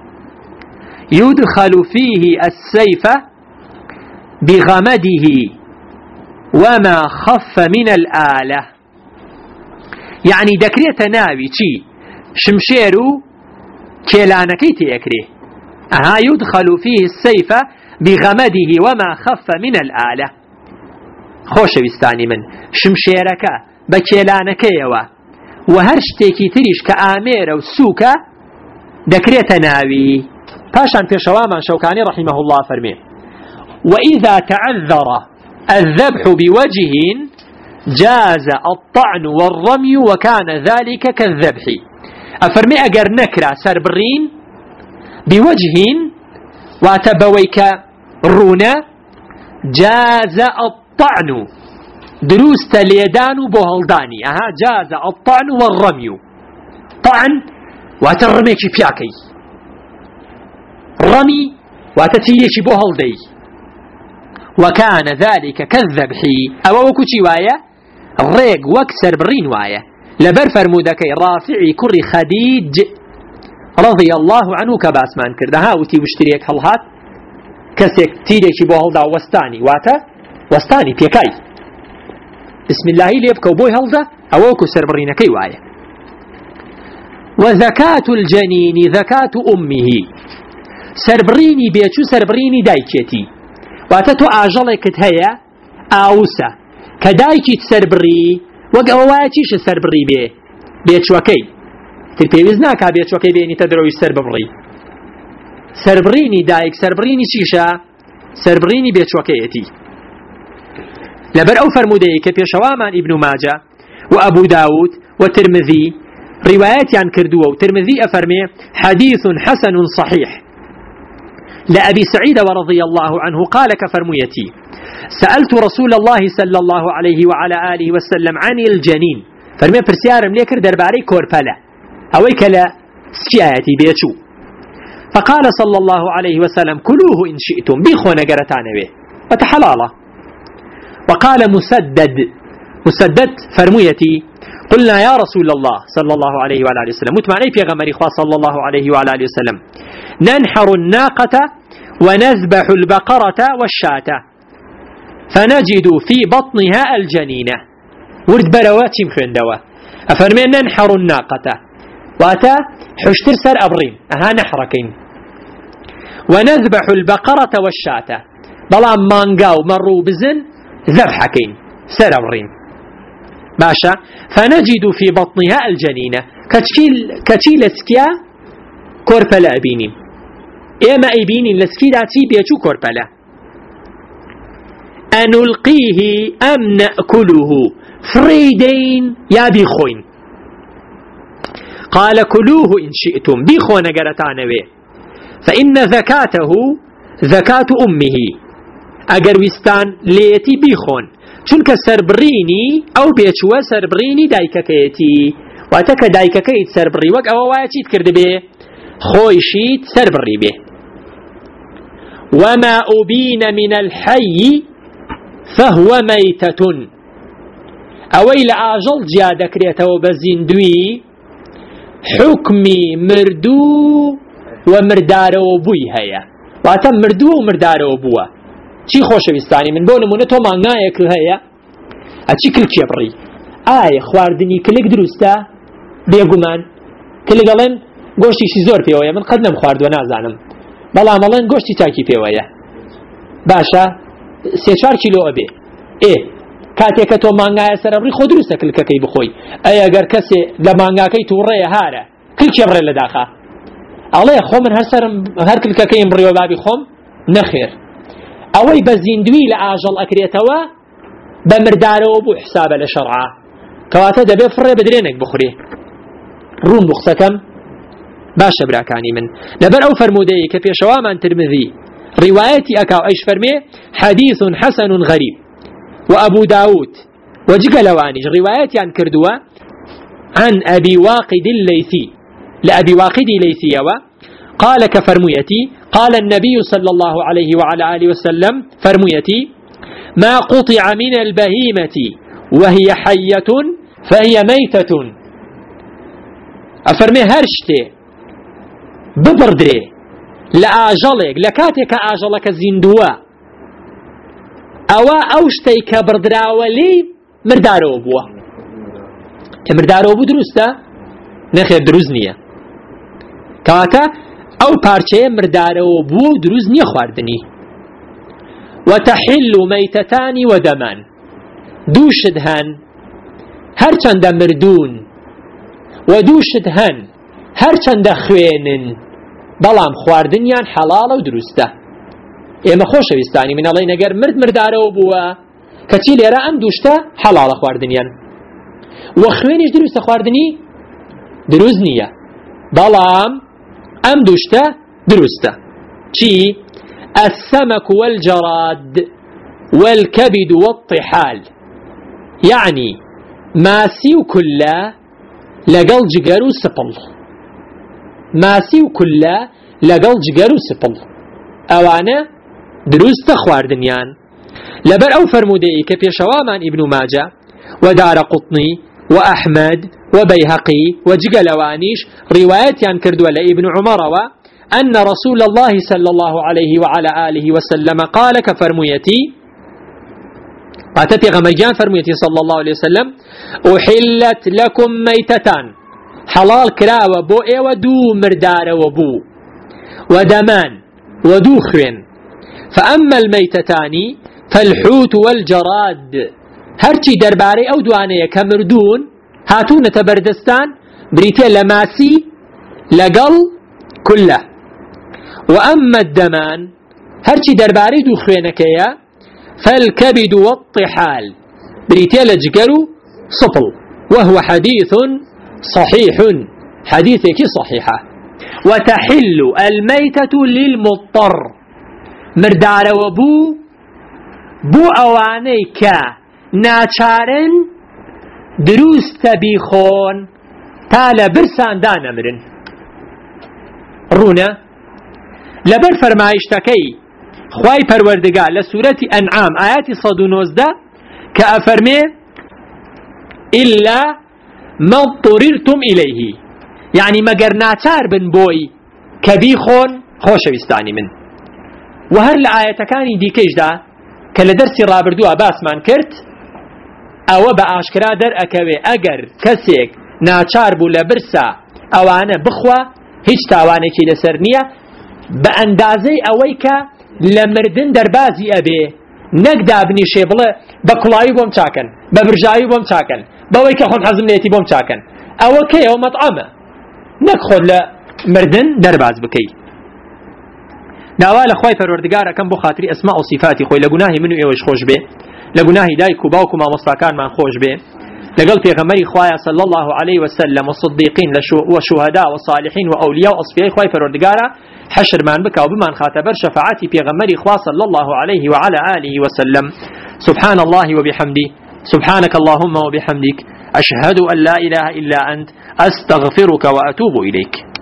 يدخل فيه السيف بغمده وما خف من الآلة. يعني دەکرێتە ناوی چی؟ شمشێر و کێلانەکەی تێکرێ. يدخل فيه السيف بغمده وما خف من الآلة. خۆشەویستانی من شمشێرەکە بە کێلانەکەیەوە و هەر شتێکی تریش کە ئامێرە و سووکە دەکرێتە ناوی. پاشان پێشەوامان شەوکانی رحمه الله فەرمێ وإذا تعذر الذبح بوجه جاز الطعن والرمي وكان ذلك كالذبح. أفرمي أجر نكرا سربرين بوجه واتبويك ڕوونە جاز الطعن دروستە لێدان و بۆ هەڵدانی جاز الطعن والرمي طعن واتە ڕمێکی پیاکەی ڕەمی واتە تیرێکی بۆ هەڵدەی وكان ذلك كالذبح أو وكوشي وايا ڕێگ وەک سەربڕین وایە لەبەر فەرموودەکەی ڕافعی کوڕی خەدیج رضي الله عنه كباسمان كردها وتي وشتريك هەڵهات کەسێک تیرێکی بۆ هەڵدا وەستانی واتە وەستانی پێکای بسم الله لێ بکە و بۆی هەڵدا ئەوە وەکو سەربڕینەکەی وایە وذكاة الجنين ذكاة أمه سەربڕینی بێچوو سەربڕینی دایکێتی واتە تۆ ئاژەڵێکت هەیە ئاوسە کە دایکیت سەربڕی وەک ئەوە وایە چیشە سەربڕی بێ بێچوەکەی تر پێویست ناکا بێچوەکەی بێنیتە دەرەوەی سەر ببڕی سەربڕینی دایک سەربڕینی چیشە سەربڕینی بێچوەکەیەتی لەبەر ئەو فەرموودەیە کە پێشەوامان ئیبن ماجە و ئەبوو داود و ترمذی رواياتيان كردوه وترمذي أفرمي حديث حسن صحيح لأبي سعيد ورضي الله عنه قال كفرميتي سألت رسول الله صلى الله عليه وعلى آله وسلم عن الجنين فرمي برسيارم ليكر درباري كوربالا أويك لا سكياتي بيتشو فقال صلى الله عليه وسلم كلوه إن شئتم بيخونا قرتان به وتحلاله وقال مسدد فرميتي قلنا يا رسول الله صلى الله عليه وعلى آله وسلم متمعني في غمر إخوة صلى الله عليه وعلى آله وسلم ننحر الناقة ونذبح البقرة والشاة فنجد في بطنها الجنينة ورد بروات مخين دوا أفرمين ننحر الناقة واتا حشتر سر أبرين نحركين ونذبح البقرة والشاة بلا مانقاو مروا بزن ذبحكين سر أبرين باشا فنجد في بطنها الجنينة كتشيل سكيا كوربلا أبينين إما أبينين لسكي داتي بيجو كوربلا أنلقيه أم نأكله فريدين يا بيخوين قال كلوه إن شئتم بيخون قرتان به فإن ذكاته ذكاة أمه أجر وستان ليتي بيخون چونکە سەربڕینی ئەو بێچووە سەربڕینی دایکەکەیەتی واتە کە دایکەکەیت سەربڕی وەک ئەوە وایە چیت کرد بێ خۆیشیت سەربڕی بێ وما أبين من الحي فهو ميتة ئەوەی لە ئاژەڵ جیا دەکرێتەوە بە زیندوی حکمی مردوو و مردارەوە بووی هەیە واتە مردووە و مردارەوە بووە چی خۆشەویستانی من بۆ نمونە تۆ مانگایەک هەیە ئەچی کلکێ بڕی ئایا خواردنی کلک دروستە بێگومان کلک دەڵێن گۆشتیشی زۆر پێوەیە من قەت نەم خواردووە نازانم بەڵام ئەڵێن گۆشتی چاکی پێوەیە باشە 3-4 کیلۆ ئەبێ کاتێککە تۆ مانگایە سەرەبڕی خۆ دروستە کلکەکەی بخۆی ئەی ئەگەر کەسێ لە مانگاکەی تووڕێیە هارە کلکێ بڕێ لە داخە ئەڵێ خۆ من هەر کلکەکەیم بڕیوە بابی خۆم نەخێر ئەوەی بە زیندوی لە ئاژەڵ ئەکرێتەوە بە مردارەوە بوو حسابە لە شەرعا کەواتە دەبێ فڕێ بە درێنێک بخورێ ڕوون بوو قسەکەم باشە براکانی من لەبەر ئەو فەرموودەیە کە پێشەوامان ترمذی ڕیوایەتی ئەکاو ئەیش فەرمێ حەدیث حەسەن غەریب و ئەبوو داود و جگە لەوانیش ڕیوایەتیان کردووە عن أبي واقد الليثي لأبي واقد ليثيەوە قال كفرميتي قال النبي صلى الله عليه وعلى آله وسلم فرميتي ما قطع من البهيمة وهي حية فهي ميتة أفرمي هرشتي ببردري لآجلك لكاتك آجلك الزندوة أوشتي كبردراولي مردارو بوا مردارو بو دروستا نخير دروزنية كاتا ئەو پارچەیە مردارەوە بوو و دروست نییە خواردنی وتحل ميتتان ودمان دووشت هەن هەرچەندە مردوون و دووشت هەن هەرچەندە خوێنن بەڵام خواردنیان حەڵاڵە و دروستە ئێمە خۆشەویستانی منەڵێ نەگەر مردارەوە بووە کەچی لێرە ئەم دووشتە حەڵاڵە خواردنیان و خوێنیش دروستە خواردنی دروست نییە بەڵام ئەم دووشتە دروستە چی السمك والجراد والكبد والطحال، يعني ماسي وكلا لقل جقر وسبل، ماسي وكلا لقل جقر وسبل أوانا دروس تخوار دنيان. لبر أو فرمودي كبيشوامان ابن ماجه ودار قطني وأحمد وبيهقي وجقلوانيش روايات كردوا لابن عمر أن رسول الله صلى الله عليه وعلى آله وسلم قال كفرميتي قاتت غمرجان فرميتي صلى الله عليه وسلم أحلت لكم ميتتان حلال كراوة بو ودو مردار وبو ودمان ودو خوين، فأما الميتتان فالحوت والجراد، هرچی درباري أو دوانية كمردون هاتون تبردستان بريتي لماسي لقل كله. وأما الدمان هرچی درباري دو خوينكيا فالكبد والطحال بريتي لجقرو صفل، وهو حديث صحيح، حديثك صحيحة. وتحل الميتة للمضطر مردار وبو بو أواني كا ناچارن دروست بيخون تالا برسان دانا مرن رونا لبر فرمايشتكي خواي پروردگار لسورة أنعام آيات 119 كأفرمي إلا ما اضطررتم إليه، يعني مگر ناچار بن بوي كبيخون خوش بستاني من. وهر الآيات كاني دي كيش دا كالدرسي رابردو أباس من كرت أو بأشكرا در أكوي أجر كسيك ناچار بو لبرسا أو أنا بخوا هيج تاواني كي لسرنية بأندازي أويكا لمردن دربازي أبي نقدا بني شيبله بكلاي بوم تاكن ببرجاي بوم تاكن بويكا خون حزم ليتي بوم تاكن أو كي أو مطعمة نكخد لمردن درباز بكي. ناوال خوي پروردگار كم بو خاطري اسماء وصفاتي خوي لغناهي منو ايوش خوش به لغناهي دايكو باوكو ما مستاكان من خوش به لقل پیغمبري خوايا صلى الله عليه وسلم والصديقين وشهداء والصالحين واولياء واصفياء خوي پروردگار حشر من بك وبمن خاطبر شفاعتي پیغمبري خوا صلى الله عليه وعلى اله وسلم. سبحان الله وبحمده، سبحانك اللهم وبحمدك، أشهد أن لا إله إلا أنت، أستغفرك وأتوب إليك.